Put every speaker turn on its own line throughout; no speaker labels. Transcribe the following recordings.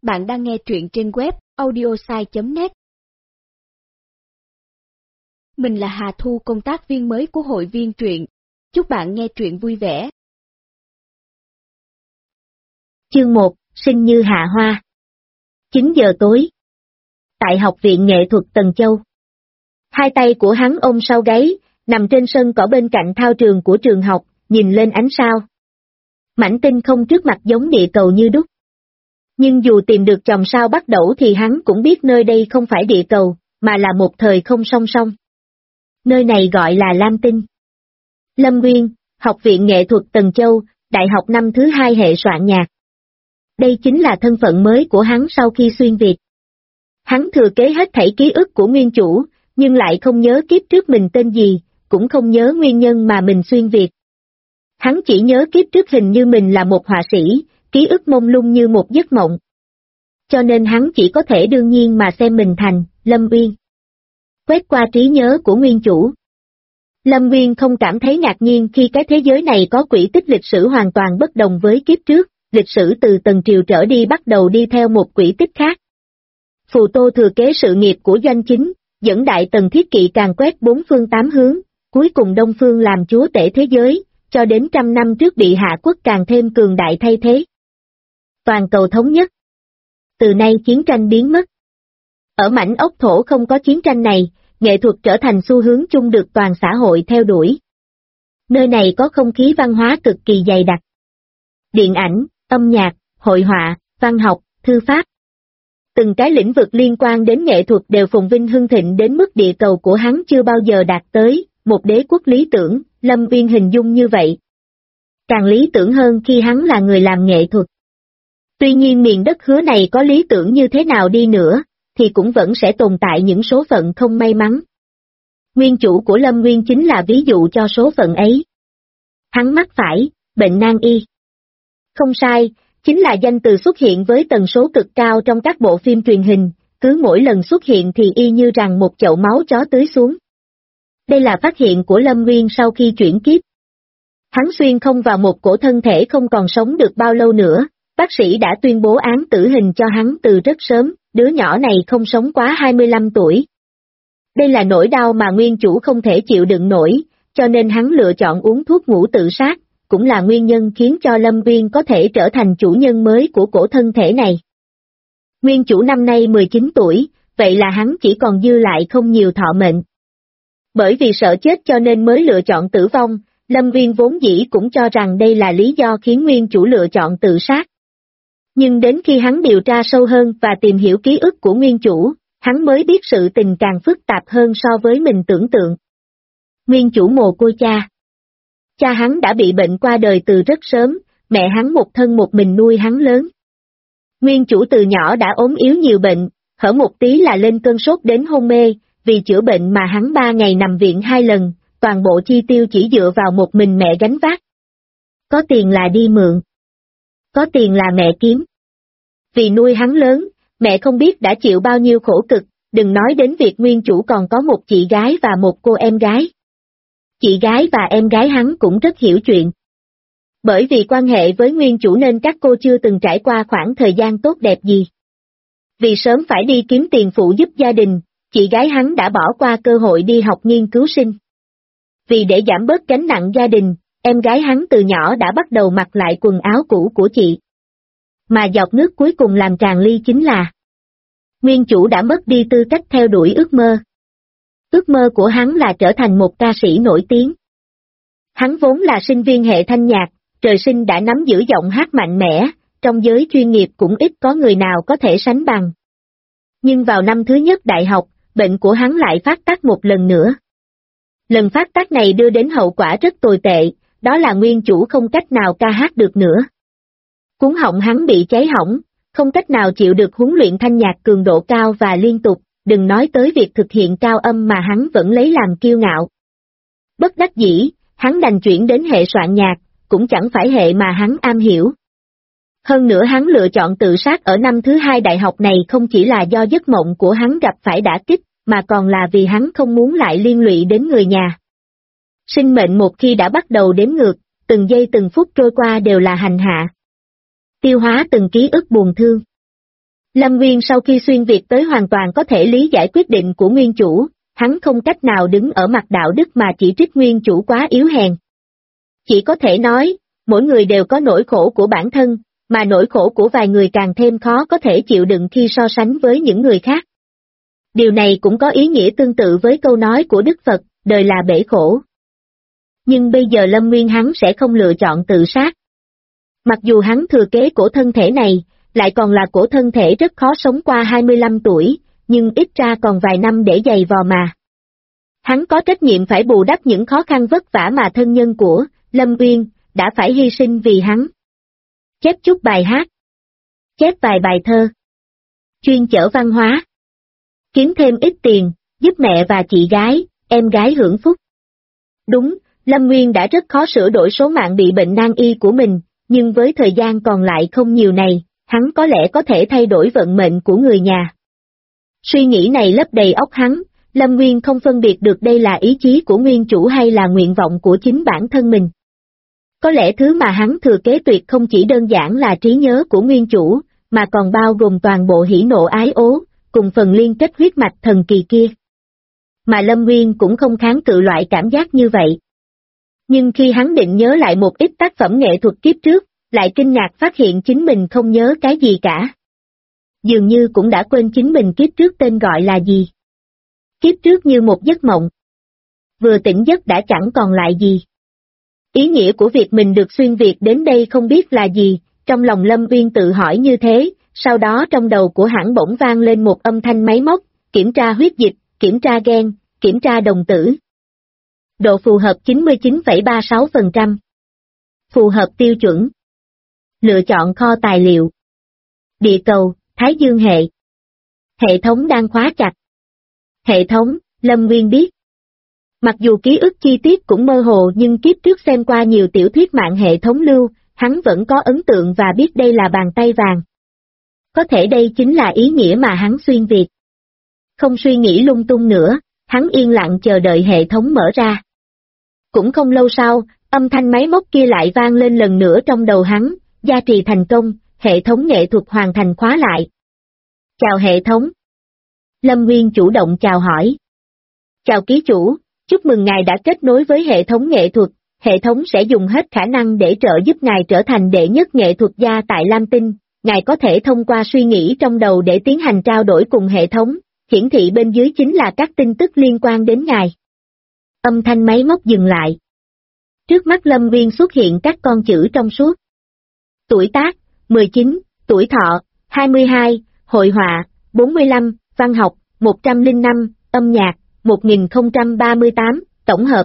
Bạn đang nghe truyện trên web audiosai.net. Mình là Hà Thu, công tác viên mới của hội viên truyện. Chúc bạn nghe truyện vui vẻ.
Chương 1, sinh như hạ hoa. 9 giờ tối. Tại Học viện Nghệ thuật Tần Châu. Hai tay của hắn ôm sau gáy, nằm trên sân cỏ bên cạnh thao trường của trường học, nhìn lên ánh sao. Mảnh tinh không trước mặt giống địa cầu như đúc. Nhưng dù tìm được chòm sao bắt đầu thì hắn cũng biết nơi đây không phải địa cầu, mà là một thời không song song. Nơi này gọi là Lam Tinh. Lâm Nguyên, Học viện Nghệ thuật Tần Châu, Đại học năm thứ 2 hệ soạn nhạc. Đây chính là thân phận mới của hắn sau khi xuyên Việt. Hắn thừa kế hết thảy ký ức của nguyên chủ, nhưng lại không nhớ kiếp trước mình tên gì, cũng không nhớ nguyên nhân mà mình xuyên Việt. Hắn chỉ nhớ kiếp trước hình như mình là một họa sĩ, ký ức mông lung như một giấc mộng. Cho nên hắn chỉ có thể đương nhiên mà xem mình thành Lâm Uyên. Quét qua trí nhớ của nguyên chủ. Lâm Uyên không cảm thấy ngạc nhiên khi cái thế giới này có quỹ tích lịch sử hoàn toàn bất đồng với kiếp trước, lịch sử từ Tần Triều trở đi bắt đầu đi theo một quỹ tích khác. Phù Tô thừa kế sự nghiệp của Doanh Chính, dẫn Đại Tần Thiết Kỵ càn quét bốn phương tám hướng, cuối cùng Đông Phương làm chúa tể thế giới, cho đến 100 năm trước bị Hạ Quốc càng thêm cường đại thay thế. Toàn cầu thống nhất. Từ nay chiến tranh biến mất. Ở mảnh ốc thổ không có chiến tranh này, nghệ thuật trở thành xu hướng chung được toàn xã hội theo đuổi. Nơi này có không khí văn hóa cực kỳ dày đặc. Điện ảnh, âm nhạc, hội họa, văn học, thư pháp. Từng cái lĩnh vực liên quan đến nghệ thuật đều phồn vinh hưng thịnh đến mức địa cầu của hắn chưa bao giờ đạt tới, một đế quốc lý tưởng, Lâm Uyên hình dung như vậy. Càng lý tưởng hơn khi hắn là người làm nghệ thuật. Tuy nhiên miền đất hứa này có lý tưởng như thế nào đi nữa, thì cũng vẫn sẽ tồn tại những số phận không may mắn. Nguyên chủ của Lâm Nguyên chính là ví dụ cho số phận ấy. Hắn mắc phải bệnh nan y. Không sai, chính là danh từ xuất hiện với tần số cực cao trong các bộ phim truyền hình, cứ mỗi lần xuất hiện thì y như rằng một chậu máu chó tưới xuống. Đây là phát hiện của Lâm Nguyên sau khi chuyển kiếp. Hắn xuyên không vào một cổ thân thể không còn sống được bao lâu nữa, bác sĩ đã tuyên bố án tử hình cho hắn từ rất sớm, đứa nhỏ này không sống quá 25 tuổi. Đây là nỗi đau mà nguyên chủ không thể chịu đựng nổi, cho nên hắn lựa chọn uống thuốc ngủ tự sát, cũng là nguyên nhân khiến cho Lâm Uyên có thể trở thành chủ nhân mới của cổ thân thể này. Nguyên chủ năm nay 19 tuổi, vậy là hắn chỉ còn dư lại không nhiều thọ mệnh. Bởi vì sợ chết cho nên mới lựa chọn tử vong, Lâm Uyên vốn dĩ cũng cho rằng đây là lý do khiến nguyên chủ lựa chọn tự sát. Nhưng đến khi hắn điều tra sâu hơn và tìm hiểu ký ức của nguyên chủ, hắn mới biết sự tình càng phức tạp hơn so với mình tưởng tượng. Nguyên chủ mồ côi cha. Cha hắn đã bị bệnh qua đời từ rất sớm, mẹ hắn một thân một mình nuôi hắn lớn. Nguyên chủ từ nhỏ đã ốm yếu nhiều bệnh, hở một tí là lên cơn sốt đến hôn mê, vì chữa bệnh mà hắn 3 ngày nằm viện 2 lần, toàn bộ chi tiêu chỉ dựa vào một mình mẹ gánh vác. Có tiền là đi mượn. Có tiền là mẹ kiếm. Vì nuôi hắn lớn, mẹ không biết đã chịu bao nhiêu khổ cực, đừng nói đến việc nguyên chủ còn có một chị gái và một cô em gái. Chị gái và em gái hắn cũng rất hiểu chuyện. Bởi vì quan hệ với nguyên chủ nên các cô chưa từng trải qua khoảng thời gian tốt đẹp gì. Vì sớm phải đi kiếm tiền phụ giúp gia đình, chị gái hắn đã bỏ qua cơ hội đi học nghiên cứu sinh. Vì để giảm bớt gánh nặng gia đình, em gái hắn từ nhỏ đã bắt đầu mặc lại quần áo cũ của chị. Mà giọt nước cuối cùng làm tràn ly chính là nguyên chủ đã mất đi tư cách theo đuổi ước mơ. Ước mơ của hắn là trở thành một ca sĩ nổi tiếng. Hắn vốn là sinh viên hệ thanh nhạc, trời sinh đã nắm giữ giọng hát mạnh mẽ, trong giới chuyên nghiệp cũng ít có người nào có thể sánh bằng. Nhưng vào năm thứ nhất đại học, bệnh của hắn lại phát tác một lần nữa. Lần phát tác này đưa đến hậu quả rất tồi tệ, đó là nguyên chủ không cách nào ca hát được nữa. Cuống họng hắn bị cháy hỏng, không cách nào chịu được huấn luyện thanh nhạc cường độ cao và liên tục, đừng nói tới việc thực hiện cao âm mà hắn vẫn lấy làm kiêu ngạo. Bất đắc dĩ, hắn đành chuyển đến hệ soạn nhạc, cũng chẳng phải hệ mà hắn am hiểu. Hơn nữa hắn lựa chọn tự sát ở năm thứ 2 đại học này không chỉ là do giấc mộng của hắn gặp phải đả kích, mà còn là vì hắn không muốn lại liên lụy đến người nhà. Sinh mệnh một khi đã bắt đầu đếm ngược, từng giây từng phút trôi qua đều là hành hạ. Tiêu hóa từng ký ức buồn thương. Lâm Nguyên sau khi xuyên Việt tới hoàn toàn có thể lý giải quyết định của nguyên chủ, hắn không cách nào đứng ở mặt đạo đức mà chỉ trích nguyên chủ quá yếu hèn. Chỉ có thể nói, mỗi người đều có nỗi khổ của bản thân, mà nỗi khổ của vài người càng thêm khó có thể chịu đựng khi so sánh với những người khác. Điều này cũng có ý nghĩa tương tự với câu nói của Đức Phật, đời là bể khổ. Nhưng bây giờ Lâm Nguyên hắn sẽ không lựa chọn tự sát. Mặc dù hắn thừa kế cổ thân thể này, lại còn là cổ thân thể rất khó sống qua 25 tuổi, nhưng ít ra còn vài năm để giày vò mà. Hắn có trách nhiệm phải bù đắp những khó khăn vất vả mà thân nhân của Lâm Uyên đã phải hy sinh vì hắn. Chép chút bài hát, chép vài bài thơ, chuyên chở văn hóa, kiếm thêm ít tiền, giúp mẹ và chị gái, em gái hưởng phúc. Đúng, Lâm Nguyên đã rất khó sửa đổi số mạng bị bệnh nan y của mình, nhưng với thời gian còn lại không nhiều này, hắn có lẽ có thể thay đổi vận mệnh của người nhà. Suy nghĩ này lấp đầy óc hắn, Lâm Nguyên không phân biệt được đây là ý chí của nguyên chủ hay là nguyện vọng của chính bản thân mình. Có lẽ thứ mà hắn thừa kế tuyệt không chỉ đơn giản là trí nhớ của nguyên chủ, mà còn bao gồm toàn bộ hỉ nộ ái ố, cùng phần liên kết huyết mạch thần kỳ kia. Mà Lâm Nguyên cũng không kháng cự loại cảm giác như vậy. Nhưng khi hắn định nhớ lại một ít tác phẩm nghệ thuật kiếp trước, lại kinh ngạc phát hiện chính mình không nhớ cái gì cả. Dường như cũng đã quên chính mình kiếp trước tên gọi là gì. Kiếp trước như một giấc mộng. Vừa tỉnh giấc đã chẳng còn lại gì. Ý nghĩa của việc mình được xuyên Việt đến đây không biết là gì, trong lòng Lâm Uyên tự hỏi như thế, sau đó trong đầu của hắn bỗng vang lên một âm thanh máy móc, kiểm tra huyết dịch, kiểm tra gen, kiểm tra đồng tử. Độ phù hợp 99,36%. Phù hợp tiêu chuẩn. Lựa chọn kho tài liệu. Địa cầu, Thái Dương hệ. Hệ thống đang khóa chặt. Hệ thống, Lâm Nguyên biết. Mặc dù ký ức chi tiết cũng mơ hồ nhưng kiếp trước xem qua nhiều tiểu thuyết mạng hệ thống lưu, hắn vẫn có ấn tượng và biết đây là bàn tay vàng. Có thể đây chính là ý nghĩa mà hắn xuyên Việt. Không suy nghĩ lung tung nữa, hắn yên lặng chờ đợi hệ thống mở ra. Cũng không lâu sau, âm thanh máy móc kia lại vang lên lần nữa trong đầu hắn, gia trì thành công, hệ thống nghệ thuật hoàn thành khóa lại. Chào hệ thống. Lâm Nguyên chủ động chào hỏi. Chào ký chủ, chúc mừng ngài đã kết nối với hệ thống nghệ thuật, hệ thống sẽ dùng hết khả năng để trợ giúp ngài trở thành đệ nhất nghệ thuật gia tại Lam Tinh, ngài có thể thông qua suy nghĩ trong đầu để tiến hành trao đổi cùng hệ thống, hiển thị bên dưới chính là các tin tức liên quan đến ngài. Âm thanh máy móc dừng lại. Trước mắt Lâm Nguyên xuất hiện các con chữ trong suốt. Tuổi tác, 19, tuổi thọ, 22, hội họa, 45, văn học, 105, âm nhạc, 1038, tổng hợp,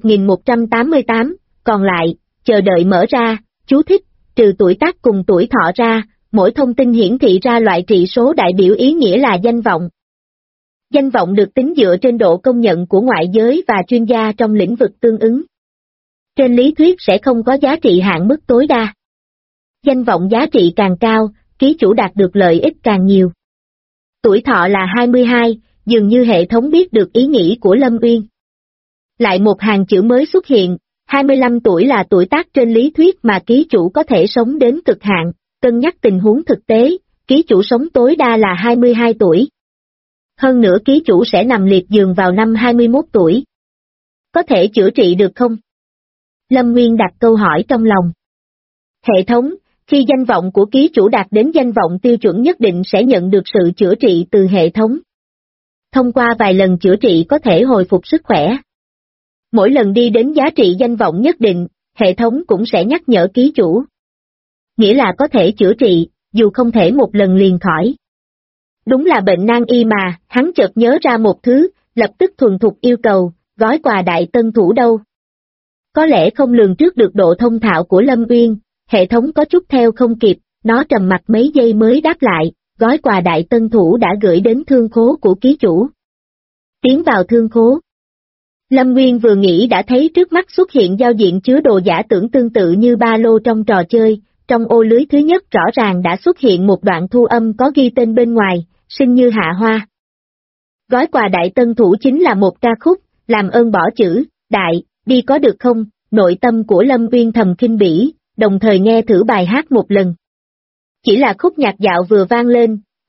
1188, còn lại, chờ đợi mở ra, chú thích, trừ tuổi tác cùng tuổi thọ ra, mỗi thông tin hiển thị ra loại trị số đại biểu ý nghĩa là danh vọng. Danh vọng được tính dựa trên độ công nhận của ngoại giới và chuyên gia trong lĩnh vực tương ứng. Trên lý thuyết sẽ không có giá trị hạn mức tối đa. Danh vọng giá trị càng cao, ký chủ đạt được lợi ích càng nhiều. Tuổi thọ là 22, dường như hệ thống biết được ý nghĩ của Lâm Uyên. Lại một hàng chữ mới xuất hiện, 25 tuổi là tuổi tác trên lý thuyết mà ký chủ có thể sống đến cực hạn, cân nhắc tình huống thực tế, ký chủ sống tối đa là 22 tuổi. Hơn nữa ký chủ sẽ nằm liệt giường vào năm 21 tuổi. Có thể chữa trị được không? Lâm Nguyên đặt câu hỏi trong lòng. Hệ thống, khi danh vọng của ký chủ đạt đến danh vọng tiêu chuẩn nhất định sẽ nhận được sự chữa trị từ hệ thống. Thông qua vài lần chữa trị có thể hồi phục sức khỏe. Mỗi lần đi đến giá trị danh vọng nhất định, hệ thống cũng sẽ nhắc nhở ký chủ. Nghĩa là có thể chữa trị, dù không thể một lần liền khỏi. Đúng là bệnh nan y mà, hắn chợt nhớ ra một thứ, lập tức thuần thục yêu cầu, gói quà đại tân thủ đâu. Có lẽ không lường trước được độ thông thạo của Lâm Uyên, hệ thống có chút theo không kịp, nó trầm mặc mấy giây mới đáp lại, gói quà đại tân thủ đã gửi đến thương khố của ký chủ. Tiến vào thương khố. Lâm Nguyên vừa nghĩ đã thấy trước mắt xuất hiện giao diện chứa đồ giả tưởng tương tự như ba lô trong trò chơi, trong ô lưới thứ nhất rõ ràng đã xuất hiện một đoạn thu âm có ghi tên bên ngoài, Sinh Như Hạ Hoa. Gói quà đại tân thủ chính là một ca khúc, làm ơn bỏ chữ, đại, đi có được không, nội tâm của Lâm Nguyên thầm khinh bỉ, đồng thời nghe thử bài hát một lần. Chỉ là khúc nhạc dạo vừa vang lên,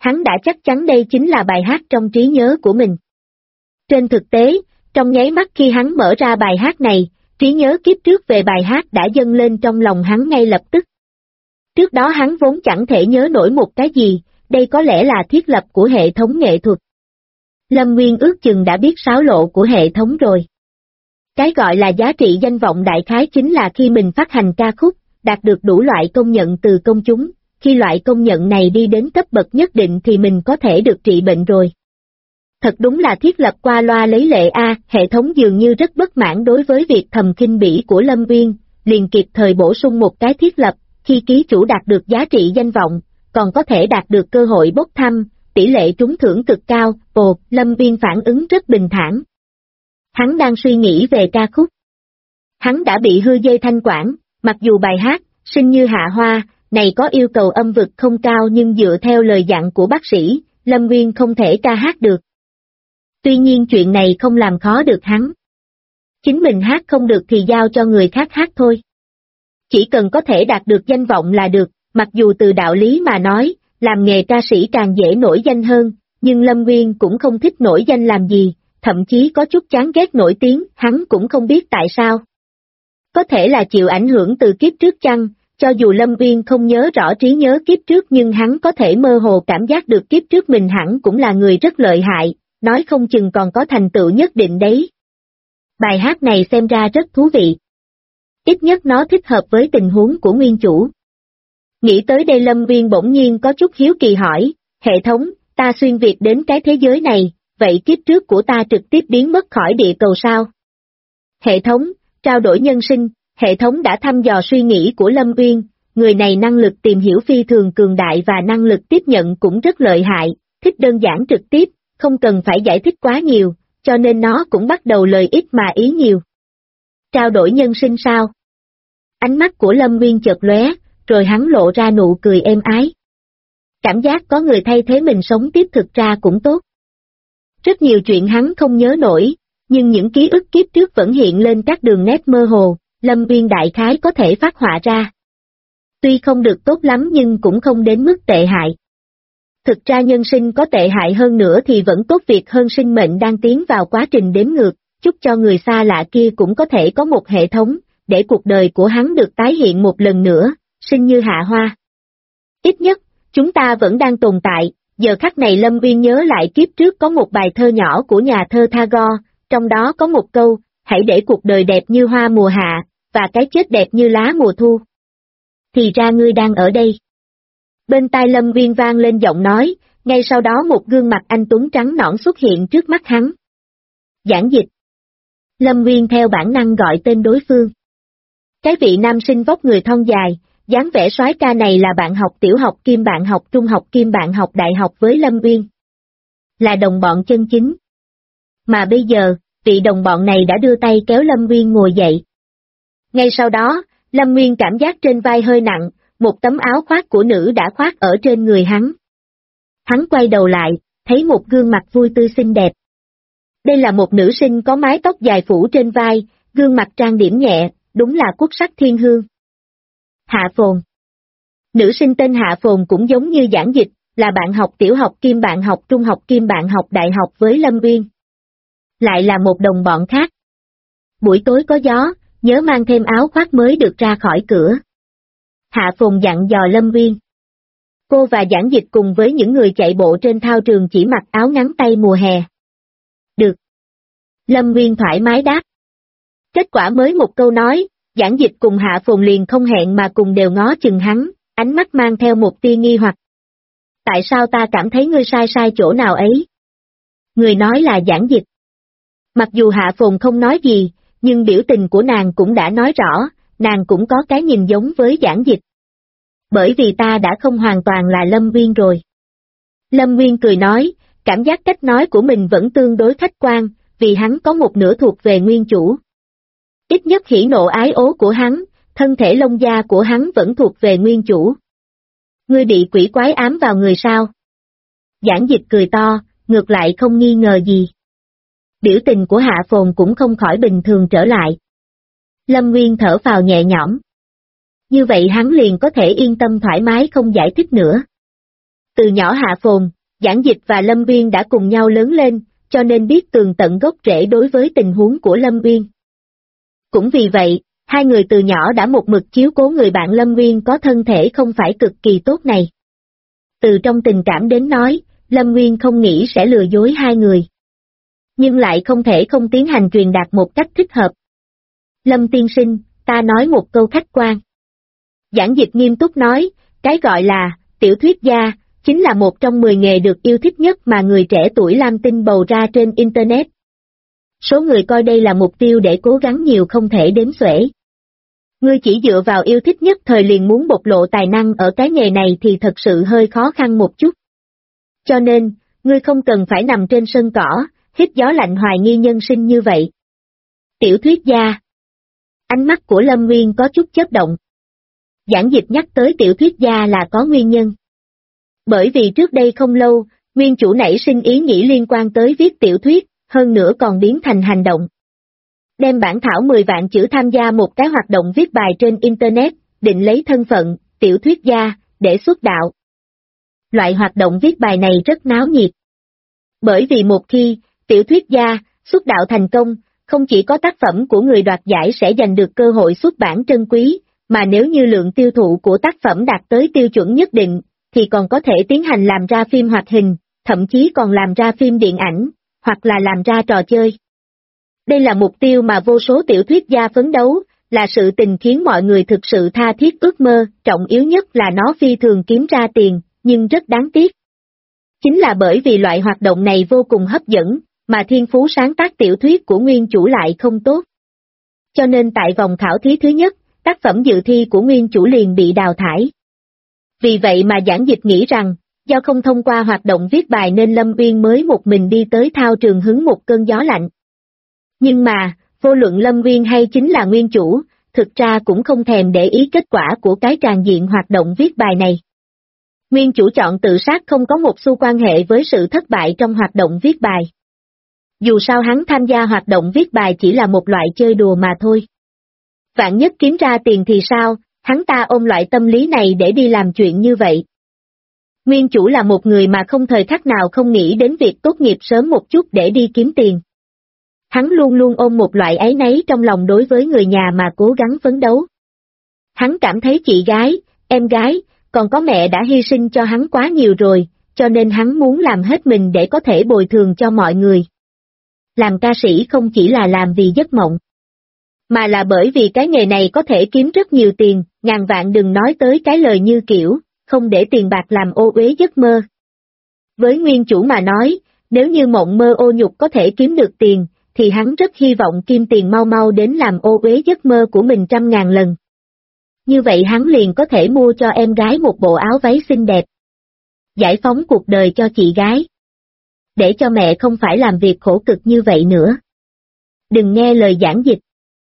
Hắn đã chắc chắn đây chính là bài hát trong trí nhớ của mình. Trên thực tế, trong nháy mắt khi hắn mở ra bài hát này, trí nhớ kiếp trước về bài hát đã dâng lên trong lòng hắn ngay lập tức. Trước đó hắn vốn chẳng thể nhớ nổi một cái gì, đây có lẽ là thiết lập của hệ thống nghệ thuật. Lâm Nguyên ước chừng đã biết xáo lộ của hệ thống rồi. Cái gọi là giá trị danh vọng đại khái chính là khi mình phát hành ca khúc, đạt được đủ loại công nhận từ công chúng, khi loại công nhận này đi đến cấp bậc nhất định thì mình có thể được trị bệnh rồi. Thật đúng là thiết lập qua loa lấy lệ a, hệ thống dường như rất bất mãn đối với việc thầm khinh bỉ của Lâm Nguyên, liền kịp thời bổ sung một cái thiết lập, khi ký chủ đạt được giá trị danh vọng, còn có thể đạt được cơ hội bốc thăm, tỷ lệ trúng thưởng cực cao. Ồ, Lâm Nguyên phản ứng rất bình thản. Hắn đang suy nghĩ về ca khúc. Hắn đã bị hư dây thanh quản, mặc dù bài hát, Sinh Như Hạ Hoa, này có yêu cầu âm vực không cao nhưng dựa theo lời dặn của bác sĩ, Lâm Nguyên không thể ca hát được. Tuy nhiên chuyện này không làm khó được hắn. Chính mình hát không được thì giao cho người khác hát thôi. Chỉ cần có thể đạt được danh vọng là được, mặc dù từ đạo lý mà nói, làm nghề ca sĩ càng dễ nổi danh hơn, nhưng Lâm Nguyên cũng không thích nổi danh làm gì, thậm chí có chút chán ghét nổi tiếng, hắn cũng không biết tại sao. Có thể là chịu ảnh hưởng từ kiếp trước chăng, cho dù Lâm Nguyên không nhớ rõ trí nhớ kiếp trước nhưng hắn có thể mơ hồ cảm giác được kiếp trước mình hẳn cũng là người rất lợi hại, nói không chừng còn có thành tựu nhất định đấy. Bài hát này xem ra rất thú vị. Ít nhất nó thích hợp với tình huống của nguyên chủ. Nghĩ tới đây Lâm Nguyên bỗng nhiên có chút hiếu kỳ hỏi, hệ thống, ta xuyên Việt đến cái thế giới này, vậy kiếp trước của ta trực tiếp biến mất khỏi địa cầu sao? Hệ thống, trao đổi nhân sinh, hệ thống đã thăm dò suy nghĩ của Lâm Nguyên, người này năng lực tìm hiểu phi thường cường đại và năng lực tiếp nhận cũng rất lợi hại, thích đơn giản trực tiếp, không cần phải giải thích quá nhiều, cho nên nó cũng bắt đầu lời ít mà ý nhiều. Trao đổi nhân sinh sao? Ánh mắt của Lâm Nguyên chợt lóe, rồi hắn lộ ra nụ cười êm ái. Cảm giác có người thay thế mình sống tiếp thực ra cũng tốt. Rất nhiều chuyện hắn không nhớ nổi, nhưng những ký ức kiếp trước vẫn hiện lên các đường nét mơ hồ, Lâm Nguyên đại khái có thể phát họa ra. Tuy không được tốt lắm nhưng cũng không đến mức tệ hại. Thực ra nhân sinh có tệ hại hơn nữa thì vẫn tốt việc hơn sinh mệnh đang tiến vào quá trình đếm ngược, chúc cho người xa lạ kia cũng có thể có một hệ thống, để cuộc đời của hắn được tái hiện một lần nữa, sinh như hạ hoa. Ít nhất, chúng ta vẫn đang tồn tại, giờ khắc này Lâm Nguyên nhớ lại kiếp trước có một bài thơ nhỏ của nhà thơ Tagore, trong đó có một câu, hãy để cuộc đời đẹp như hoa mùa hạ, và cái chết đẹp như lá mùa thu. Thì ra ngươi đang ở đây. Bên tai Lâm Nguyên vang lên giọng nói, ngay sau đó một gương mặt anh tuấn trắng nõn xuất hiện trước mắt hắn. Giảng Dịch. Lâm Nguyên theo bản năng gọi tên đối phương. Cái vị nam sinh vóc người thon dài, dáng vẻ soái ca này là bạn học tiểu học kim bạn học trung học kim bạn học đại học với Lâm Nguyên. Là đồng bọn chân chính. Mà bây giờ, vị đồng bọn này đã đưa tay kéo Lâm Nguyên ngồi dậy. Ngay sau đó, Lâm Nguyên cảm giác trên vai hơi nặng, một tấm áo khoác của nữ đã khoác ở trên người hắn. Hắn quay đầu lại, thấy một gương mặt vui tươi xinh đẹp. Đây là một nữ sinh có mái tóc dài phủ trên vai, gương mặt trang điểm nhẹ, đúng là quốc sắc thiên hương. Hạ Phồn. Nữ sinh tên Hạ Phồn cũng giống như Giảng Dịch, là bạn học tiểu học kim bạn học trung học kim bạn học đại học với Lâm Nguyên. Lại là một đồng bọn khác. Buổi tối có gió, nhớ mang thêm áo khoác mới được ra khỏi cửa. Hạ Phồn dặn dò Lâm Nguyên. Cô và Giảng Dịch cùng với những người chạy bộ trên thao trường chỉ mặc áo ngắn tay mùa hè. Được. Lâm Nguyên thoải mái đáp. Kết quả mới một câu nói, Giảng Dịch cùng Hạ Phồn liền không hẹn mà cùng đều ngó chừng hắn, ánh mắt mang theo một tia nghi hoặc. Tại sao ta cảm thấy ngươi sai chỗ nào ấy? Người nói là Giảng Dịch. Mặc dù Hạ Phồn không nói gì, nhưng biểu tình của nàng cũng đã nói rõ, nàng cũng có cái nhìn giống với Giảng Dịch. Bởi vì ta đã không hoàn toàn là Lâm Nguyên rồi. Lâm Nguyên cười nói, cảm giác cách nói của mình vẫn tương đối khách quan, vì hắn có một nửa thuộc về nguyên chủ. Ít nhất hỉ nộ ái ố của hắn, thân thể lông da của hắn vẫn thuộc về nguyên chủ. Ngươi bị quỷ quái ám vào người sao? Giảng Dịch cười to, ngược lại không nghi ngờ gì. Biểu tình của Hạ Phồn cũng không khỏi bình thường trở lại. Lâm Nguyên thở phào nhẹ nhõm. Như vậy hắn liền có thể yên tâm thoải mái không giải thích nữa. Từ nhỏ Hạ Phồn, Giảng Dịch và Lâm Uyên đã cùng nhau lớn lên, cho nên biết tường tận gốc rễ đối với tình huống của Lâm Uyên. Cũng vì vậy, hai người từ nhỏ đã một mực chiếu cố người bạn Lâm Uyên có thân thể không phải cực kỳ tốt này. Từ trong tình cảm đến nói, Lâm Uyên không nghĩ sẽ lừa dối hai người. Nhưng lại không thể không tiến hành truyền đạt một cách thích hợp. Lâm tiên sinh, ta nói một câu khách quan. Giảng Dịch nghiêm túc nói, cái gọi là tiểu thuyết gia, chính là một trong 10 nghề được yêu thích nhất mà người trẻ tuổi Lam Tinh bầu ra trên Internet. Số người coi đây là mục tiêu để cố gắng nhiều không thể đếm xuể. Ngươi chỉ dựa vào yêu thích nhất thời liền muốn bộc lộ tài năng ở cái nghề này thì thật sự hơi khó khăn một chút. Cho nên, ngươi không cần phải nằm trên sân cỏ, hít gió lạnh hoài nghi nhân sinh như vậy. Tiểu thuyết gia. Ánh mắt của Lâm Nguyên có chút chớp động. Giảng Dịch nhắc tới tiểu thuyết gia là có nguyên nhân. Bởi vì trước đây không lâu, nguyên chủ nảy sinh ý nghĩ liên quan tới viết tiểu thuyết, hơn nữa còn biến thành hành động. Đem bản thảo 10 vạn chữ tham gia một cái hoạt động viết bài trên Internet, định lấy thân phận, tiểu thuyết gia, để xuất đạo. Loại hoạt động viết bài này rất náo nhiệt. Bởi vì một khi, tiểu thuyết gia, xuất đạo thành công, không chỉ có tác phẩm của người đoạt giải sẽ giành được cơ hội xuất bản trân quý, mà nếu như lượng tiêu thụ của tác phẩm đạt tới tiêu chuẩn nhất định, thì còn có thể tiến hành làm ra phim hoạt hình, thậm chí còn làm ra phim điện ảnh, hoặc là làm ra trò chơi. Đây là mục tiêu mà vô số tiểu thuyết gia phấn đấu, là sự tình khiến mọi người thực sự tha thiết ước mơ, trọng yếu nhất là nó phi thường kiếm ra tiền, nhưng rất đáng tiếc. Chính là bởi vì loại hoạt động này vô cùng hấp dẫn, mà thiên phú sáng tác tiểu thuyết của nguyên chủ lại không tốt. Cho nên tại vòng khảo thí thứ nhất, tác phẩm dự thi của nguyên chủ liền bị đào thải. Vì vậy mà Giảng Dịch nghĩ rằng, do không thông qua hoạt động viết bài nên Lâm Uyên mới một mình đi tới thao trường hứng một cơn gió lạnh. Nhưng mà, vô luận Lâm Uyên hay chính là nguyên chủ, thực ra cũng không thèm để ý kết quả của cái tràn diện hoạt động viết bài này. Nguyên chủ chọn tự sát không có một xu quan hệ với sự thất bại trong hoạt động viết bài. Dù sao hắn tham gia hoạt động viết bài chỉ là một loại chơi đùa mà thôi. Vạn nhất kiếm ra tiền thì sao, hắn ta ôm loại tâm lý này để đi làm chuyện như vậy. Nguyên chủ là một người mà không thời khắc nào không nghĩ đến việc tốt nghiệp sớm một chút để đi kiếm tiền. Hắn luôn luôn ôm một loại áy náy trong lòng đối với người nhà mà cố gắng phấn đấu. Hắn cảm thấy chị gái, em gái, còn có mẹ đã hy sinh cho hắn quá nhiều rồi, cho nên hắn muốn làm hết mình để có thể bồi thường cho mọi người. Làm ca sĩ không chỉ là làm vì giấc mộng, mà là bởi vì cái nghề này có thể kiếm rất nhiều tiền, ngàn vạn đừng nói tới cái lời như kiểu, không để tiền bạc làm ô uế giấc mơ. Với nguyên chủ mà nói, nếu như mộng mơ ô nhục có thể kiếm được tiền, thì hắn rất hy vọng kim tiền mau mau đến làm ô uế giấc mơ của mình 100.000 lần. Như vậy hắn liền có thể mua cho em gái một bộ áo váy xinh đẹp. Giải phóng cuộc đời cho chị gái. Để cho mẹ không phải làm việc khổ cực như vậy nữa. Đừng nghe lời Giảng Dịch.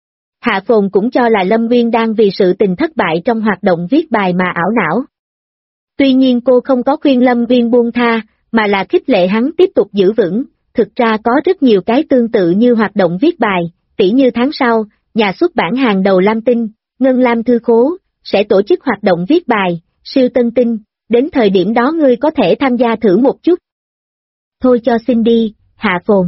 Hạ Phồn cũng cho là Lâm Uyên đang vì sự tình thất bại trong hoạt động viết bài mà ảo não. Tuy nhiên cô không có khuyên Lâm Uyên buông tha, mà là khích lệ hắn tiếp tục giữ vững. Thực ra có rất nhiều cái tương tự như hoạt động viết bài, tỉ như tháng sau, nhà xuất bản hàng đầu Lam Tinh, Ngân Lam Thư Khố, sẽ tổ chức hoạt động viết bài, siêu tân tinh, đến thời điểm đó ngươi có thể tham gia thử một chút. Thôi cho xin đi, Hạ Phồn.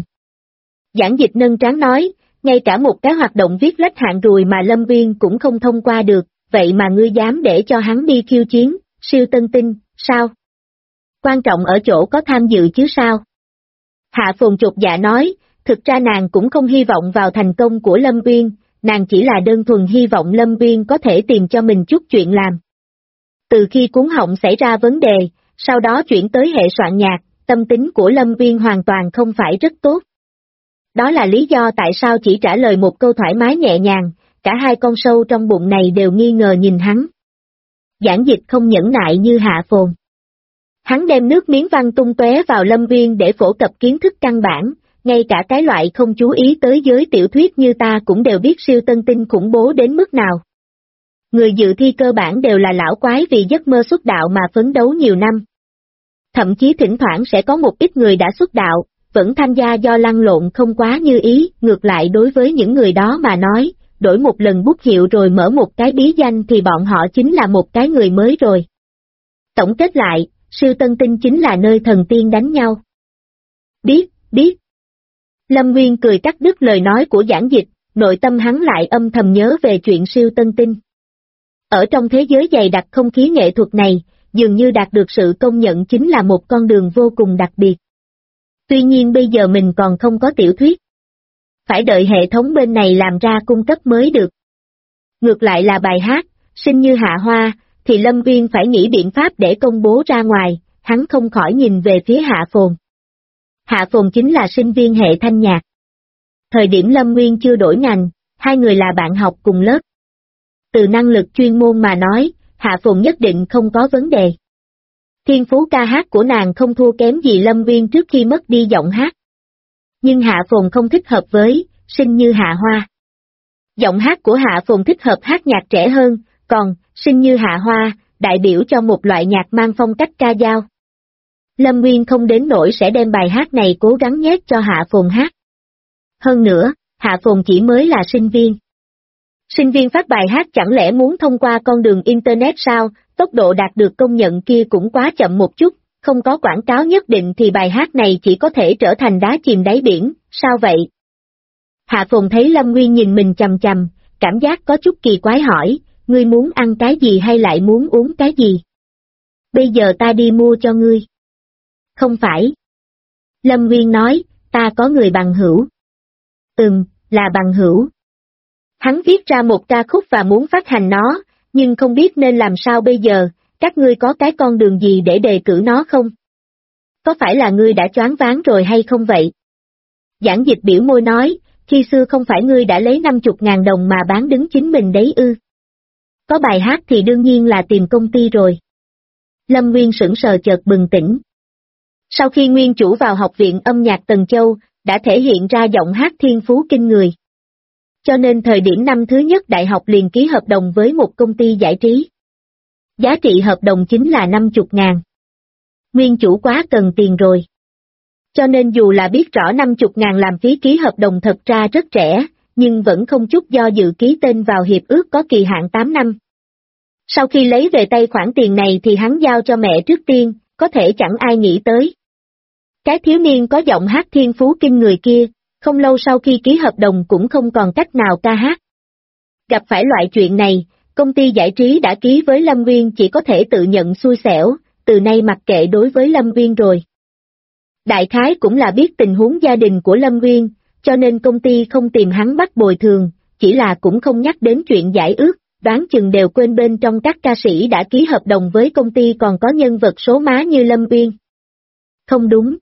Giảng Dịch nâng trán nói, ngay cả một cái hoạt động viết lách hạng rùi mà Lâm Uyên cũng không thông qua được, vậy mà ngươi dám để cho hắn đi khiêu chiến, siêu tân tinh, sao? Quan trọng ở chỗ có tham dự chứ sao? Hạ Phồn chột dạ nói, thực ra nàng cũng không hy vọng vào thành công của Lâm Uyên, nàng chỉ là đơn thuần hy vọng Lâm Uyên có thể tìm cho mình chút chuyện làm. Từ khi cuốn họng xảy ra vấn đề, sau đó chuyển tới hệ soạn nhạc, tâm tính của Lâm Uyên hoàn toàn không phải rất tốt. Đó là lý do tại sao chỉ trả lời một câu thoải mái nhẹ nhàng, cả hai con sâu trong bụng này đều nghi ngờ nhìn hắn. Giảng Dịch không nhẫn nại như Hạ Phồn. Hắn đem nước miếng văng tung tóe vào Lâm Uyên để phổ cập kiến thức căn bản, ngay cả cái loại không chú ý tới giới tiểu thuyết như ta cũng đều biết siêu tân tinh khủng bố đến mức nào. Người dự thi cơ bản đều là lão quái vì giấc mơ xuất đạo mà phấn đấu nhiều năm. Thậm chí thỉnh thoảng sẽ có một ít người đã xuất đạo, vẫn tham gia do lăn lộn không quá như ý, ngược lại đối với những người đó mà nói, đổi một lần bút hiệu rồi mở một cái bí danh thì bọn họ chính là một cái người mới rồi. Tổng kết lại, siêu tân tinh chính là nơi thần tiên đánh nhau. Biết. Lâm Nguyên cười cắt đứt lời nói của Giảng Dịch, nội tâm hắn lại âm thầm nhớ về chuyện siêu tân tinh. Ở trong thế giới dày đặc không khí nghệ thuật này, dường như đạt được sự công nhận chính là một con đường vô cùng đặc biệt. Tuy nhiên bây giờ mình còn không có tiểu thuyết. Phải đợi hệ thống bên này làm ra cung cấp mới được. Ngược lại là bài hát, Sinh Như Hạ Hoa, thì Lâm Nguyên phải nghĩ biện pháp để công bố ra ngoài, hắn không khỏi nhìn về phía Hạ Phồn. Hạ Phồn chính là sinh viên hệ thanh nhạc. Thời điểm Lâm Nguyên chưa đổi ngành, hai người là bạn học cùng lớp. Từ năng lực chuyên môn mà nói, Hạ Phồn nhất định không có vấn đề. Thiên phú ca hát của nàng không thua kém gì Lâm Nguyên trước khi mất đi giọng hát. Nhưng Hạ Phồn không thích hợp với Sinh Như Hạ Hoa. Giọng hát của Hạ Phồn thích hợp hát nhạc trẻ hơn, còn Sinh Như Hạ Hoa đại biểu cho một loại nhạc mang phong cách ca dao. Lâm Nguyên không đến nỗi sẽ đem bài hát này cố gắng nhét cho Hạ Phồn hát. Hơn nữa, Hạ Phồn chỉ mới là sinh viên. Sinh viên phát bài hát chẳng lẽ muốn thông qua con đường Internet sao, tốc độ đạt được công nhận kia cũng quá chậm một chút, không có quảng cáo nhất định thì bài hát này chỉ có thể trở thành đá chìm đáy biển, sao vậy? Hạ Phồn thấy Lâm Nguyên nhìn mình chằm chằm, cảm giác có chút kỳ quái hỏi, ngươi muốn ăn cái gì hay lại muốn uống cái gì? Bây giờ ta đi mua cho ngươi. Không phải. Lâm Nguyên nói, ta có người bằng hữu. Là bằng hữu. Hắn viết ra một ca khúc và muốn phát hành nó, nhưng không biết nên làm sao bây giờ, các ngươi có cái con đường gì để đề cử nó không? Có phải là ngươi đã choáng váng rồi hay không vậy? Giảng Dịch biểu môi nói, khi xưa không phải ngươi đã lấy 50.000 đồng mà bán đứng chính mình đấy ư? Có bài hát thì đương nhiên là tìm công ty rồi. Lâm Nguyên sững sờ chợt bừng tỉnh. Sau khi nguyên chủ vào Học viện âm nhạc Tần Châu, đã thể hiện ra giọng hát thiên phú kinh người. Cho nên thời điểm năm thứ nhất đại học liền ký hợp đồng với một công ty giải trí. Giá trị hợp đồng chính là 50.000. Nguyên chủ quá cần tiền rồi. Cho nên dù là biết rõ 50.000 làm phí ký hợp đồng thật ra rất rẻ, nhưng vẫn không chút do dự ký tên vào hiệp ước có kỳ hạn 8 năm. Sau khi lấy về tay khoản tiền này thì hắn giao cho mẹ trước tiên, có thể chẳng ai nghĩ tới. Cái thiếu niên có giọng hát thiên phú kinh người kia, không lâu sau khi ký hợp đồng cũng không còn cách nào ca hát. Gặp phải loại chuyện này, công ty giải trí đã ký với Lâm Nguyên chỉ có thể tự nhận xui xẻo, từ nay mặc kệ đối với Lâm Nguyên rồi. Đại khái cũng là biết tình huống gia đình của Lâm Nguyên, cho nên công ty không tìm hắn bắt bồi thường, chỉ là cũng không nhắc đến chuyện giải ước, đoán chừng đều quên bên trong các ca sĩ đã ký hợp đồng với công ty còn có nhân vật số má như Lâm Nguyên. Không đúng.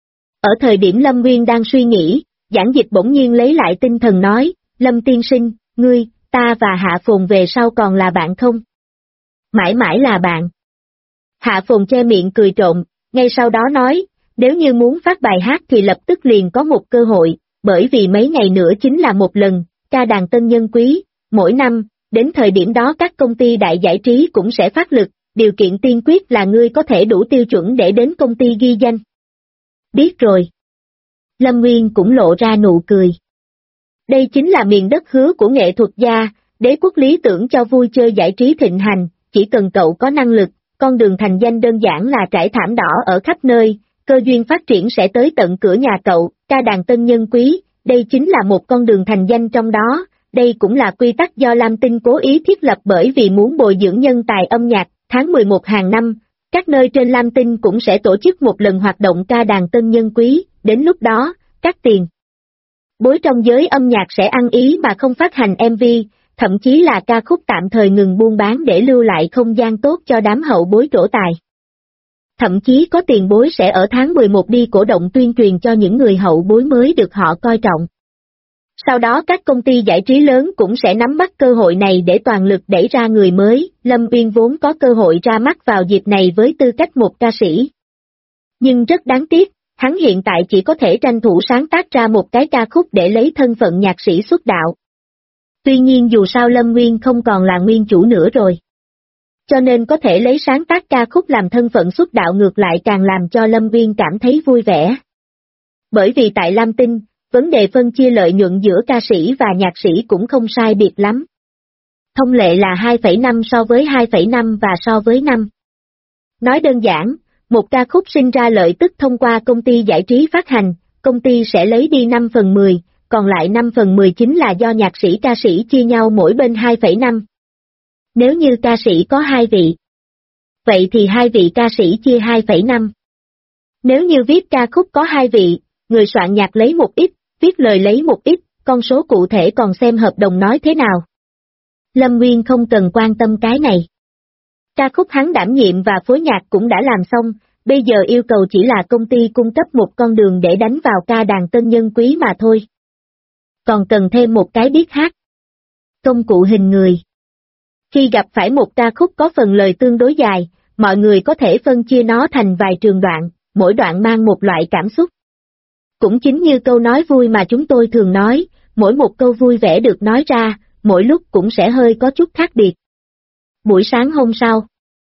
Ở thời điểm Lâm Nguyên đang suy nghĩ, Giảng Dịch bỗng nhiên lấy lại tinh thần nói, Lâm tiên sinh, ngươi, ta và Hạ Phồn về sau còn là bạn không? Mãi mãi là bạn. Hạ Phồn che miệng cười trộm, ngay sau đó nói, nếu như muốn phát bài hát thì lập tức liền có một cơ hội, bởi vì mấy ngày nữa chính là một lần, ca đàn tân nhân quý, mỗi năm, đến thời điểm đó các công ty đại giải trí cũng sẽ phát lực, điều kiện tiên quyết là ngươi có thể đủ tiêu chuẩn để đến công ty ghi danh. Biết rồi. Lâm Nguyên cũng lộ ra nụ cười. Đây chính là miền đất hứa của nghệ thuật gia, đế quốc lý tưởng cho vui chơi giải trí thịnh hành, chỉ cần cậu có năng lực, con đường thành danh đơn giản là trải thảm đỏ ở khắp nơi, cơ duyên phát triển sẽ tới tận cửa nhà cậu, ca đàn tân nhân quý, đây chính là một con đường thành danh trong đó, đây cũng là quy tắc do Lam Tinh cố ý thiết lập bởi vì muốn bồi dưỡng nhân tài âm nhạc, tháng 11 hàng năm, các nơi trên Lam Tinh cũng sẽ tổ chức một lần hoạt động ca đàn tân nhân quý, đến lúc đó, các tiền bối trong giới âm nhạc sẽ ăn ý mà không phát hành MV, thậm chí là ca khúc tạm thời ngừng buôn bán để lưu lại không gian tốt cho đám hậu bối trổ tài. Thậm chí có tiền bối sẽ ở tháng 11 đi cổ động tuyên truyền cho những người hậu bối mới được họ coi trọng. Sau đó các công ty giải trí lớn cũng sẽ nắm bắt cơ hội này để toàn lực đẩy ra người mới, Lâm Uyên vốn có cơ hội ra mắt vào dịp này với tư cách một ca sĩ. Nhưng rất đáng tiếc, hắn hiện tại chỉ có thể tranh thủ sáng tác ra một cái ca khúc để lấy thân phận nhạc sĩ xuất đạo. Tuy nhiên dù sao Lâm Nguyên không còn là nguyên chủ nữa rồi. Cho nên có thể lấy sáng tác ca khúc làm thân phận xuất đạo ngược lại càng làm cho Lâm Nguyên cảm thấy vui vẻ. Bởi vì tại Lam Tinh, vấn đề phân chia lợi nhuận giữa ca sĩ và nhạc sĩ cũng không sai biệt lắm. Thông lệ là 2,5 so với 2,5 và so với 5. Nói đơn giản, Một ca khúc sinh ra lợi tức thông qua công ty giải trí phát hành, công ty sẽ lấy đi 5/10, còn lại 5/10 chính là do nhạc sĩ ca sĩ chia nhau mỗi bên 2,5. Nếu như ca sĩ có 2 vị, vậy thì 2 vị ca sĩ chia 2,5. Nếu như viết ca khúc có 2 vị, người soạn nhạc lấy một ít, viết lời lấy một ít, con số cụ thể còn xem hợp đồng nói thế nào. Lâm Nguyên không cần quan tâm cái này. Ca khúc hắn đảm nhiệm và phối nhạc cũng đã làm xong, bây giờ yêu cầu chỉ là công ty cung cấp một con đường để đánh vào ca đàn tân nhân quý mà thôi. Còn cần thêm một cái biết hát. Công cụ hình người. Khi gặp phải một ca khúc có phần lời tương đối dài, mọi người có thể phân chia nó thành vài trường đoạn, mỗi đoạn mang một loại cảm xúc. Cũng chính như câu nói vui mà chúng tôi thường nói, mỗi một câu vui vẻ được nói ra, mỗi lúc cũng sẽ hơi có chút khác biệt. Buổi sáng hôm sau,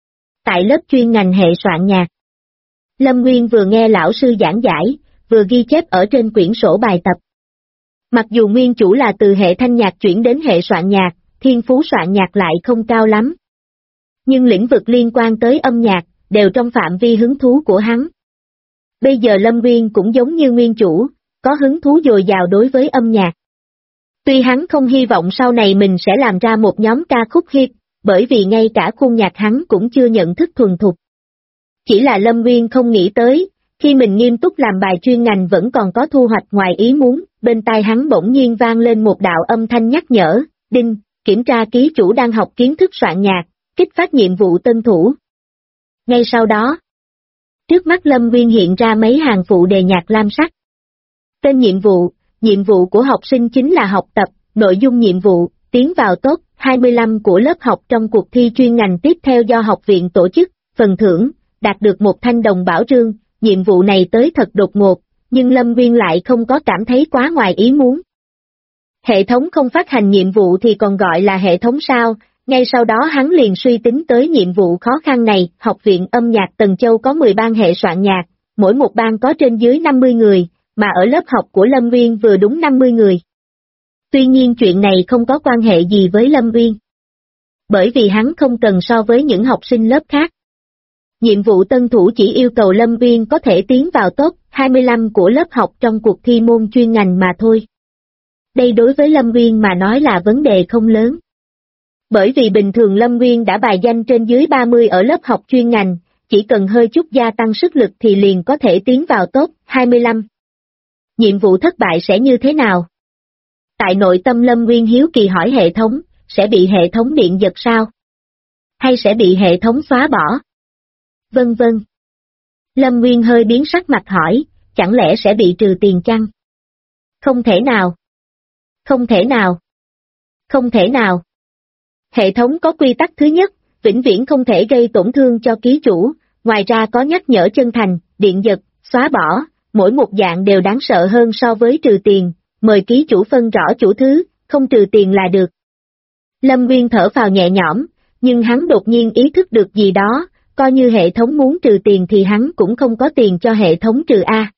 tại lớp chuyên ngành hệ soạn nhạc, Lâm Nguyên vừa nghe lão sư giảng giải, vừa ghi chép ở trên quyển sổ bài tập. Mặc dù nguyên chủ là từ hệ thanh nhạc chuyển đến hệ soạn nhạc, thiên phú soạn nhạc lại không cao lắm. Nhưng lĩnh vực liên quan tới âm nhạc, đều trong phạm vi hứng thú của hắn. Bây giờ Lâm Nguyên cũng giống như nguyên chủ, có hứng thú dồi dào đối với âm nhạc. Tuy hắn không hy vọng sau này mình sẽ làm ra một nhóm ca khúc hit, bởi vì ngay cả khuôn nhạc hắn cũng chưa nhận thức thuần thục. Chỉ là Lâm Nguyên không nghĩ tới, khi mình nghiêm túc làm bài chuyên ngành vẫn còn có thu hoạch ngoài ý muốn, bên tai hắn bỗng nhiên vang lên một đạo âm thanh nhắc nhở, đinh, kiểm tra ký chủ đang học kiến thức soạn nhạc, kích phát nhiệm vụ tân thủ. Ngay sau đó, trước mắt Lâm Nguyên hiện ra mấy hàng phụ đề nhạc lam sắc. Tên nhiệm vụ của học sinh chính là học tập, nội dung nhiệm vụ, tiến vào top 25 của lớp học trong cuộc thi chuyên ngành tiếp theo do học viện tổ chức, phần thưởng, đạt được một thanh đồng bảo trương, nhiệm vụ này tới thật đột ngột, nhưng Lâm Nguyên lại không có cảm thấy quá ngoài ý muốn. Hệ thống không phát hành nhiệm vụ thì còn gọi là hệ thống sao, ngay sau đó hắn liền suy tính tới nhiệm vụ khó khăn này, học viện âm nhạc Tần Châu có 10 ban hệ soạn nhạc, mỗi một ban có trên dưới 50 người, mà ở lớp học của Lâm Nguyên vừa đúng 50 người. Tuy nhiên chuyện này không có quan hệ gì với Lâm Nguyên. Bởi vì hắn không cần so với những học sinh lớp khác. Nhiệm vụ tân thủ chỉ yêu cầu Lâm Nguyên có thể tiến vào top 25 của lớp học trong cuộc thi môn chuyên ngành mà thôi. Đây đối với Lâm Nguyên mà nói là vấn đề không lớn. Bởi vì bình thường Lâm Nguyên đã bài danh trên dưới 30 ở lớp học chuyên ngành, chỉ cần hơi chút gia tăng sức lực thì liền có thể tiến vào top 25. Nhiệm vụ thất bại sẽ như thế nào? Tại nội tâm Lâm Nguyên hiếu kỳ hỏi hệ thống, sẽ bị hệ thống điện giật sao? Hay sẽ bị hệ thống xóa bỏ? Vân vân. Lâm Nguyên hơi biến sắc mặt hỏi, chẳng lẽ sẽ bị trừ tiền chăng? Không thể nào. Không thể nào. Không thể nào. Hệ thống có quy tắc thứ nhất, vĩnh viễn không thể gây tổn thương cho ký chủ, ngoài ra có nhắc nhở chân thành, điện giật, xóa bỏ, mỗi một dạng đều đáng sợ hơn so với trừ tiền, mời ký chủ phân rõ chủ thứ, không trừ tiền là được. Lâm Nguyên thở phào nhẹ nhõm, nhưng hắn đột nhiên ý thức được gì đó, coi như hệ thống muốn trừ tiền thì hắn cũng không có tiền cho hệ thống trừ A.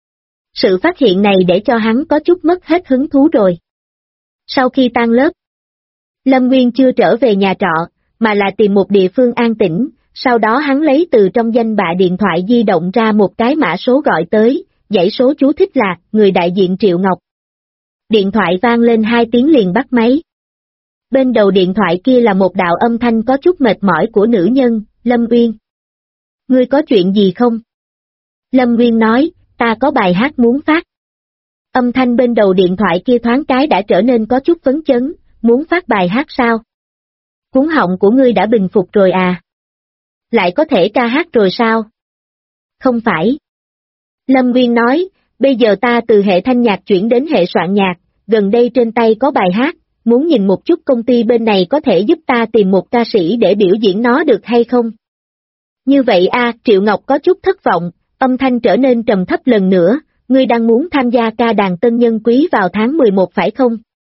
Sự phát hiện này để cho hắn có chút mất hết hứng thú rồi. Sau khi tan lớp, Lâm Nguyên chưa trở về nhà trọ, mà là tìm một địa phương an tĩnh, sau đó hắn lấy từ trong danh bạ điện thoại di động ra một cái mã số gọi tới, dãy số chú thích là người đại diện Triệu Ngọc. Điện thoại vang lên 2 tiếng liền bắt máy. Bên đầu điện thoại kia là một đạo âm thanh có chút mệt mỏi của nữ nhân, Lâm Uyên. Ngươi có chuyện gì không? Lâm Uyên nói, ta có bài hát muốn phát. Âm thanh bên đầu điện thoại kia thoáng cái đã trở nên có chút phấn chấn, muốn phát bài hát sao? Cuống họng của ngươi đã bình phục rồi à? Lại có thể ca hát rồi sao? Không phải. Lâm Uyên nói, bây giờ ta từ hệ thanh nhạc chuyển đến hệ soạn nhạc, gần đây trên tay có bài hát, muốn nhìn một chút công ty bên này có thể giúp ta tìm một ca sĩ để biểu diễn nó được hay không? Như vậy a, Triệu Ngọc có chút thất vọng, âm thanh trở nên trầm thấp lần nữa, ngươi đang muốn tham gia ca đàn tân nhân quý vào tháng 11 phải không?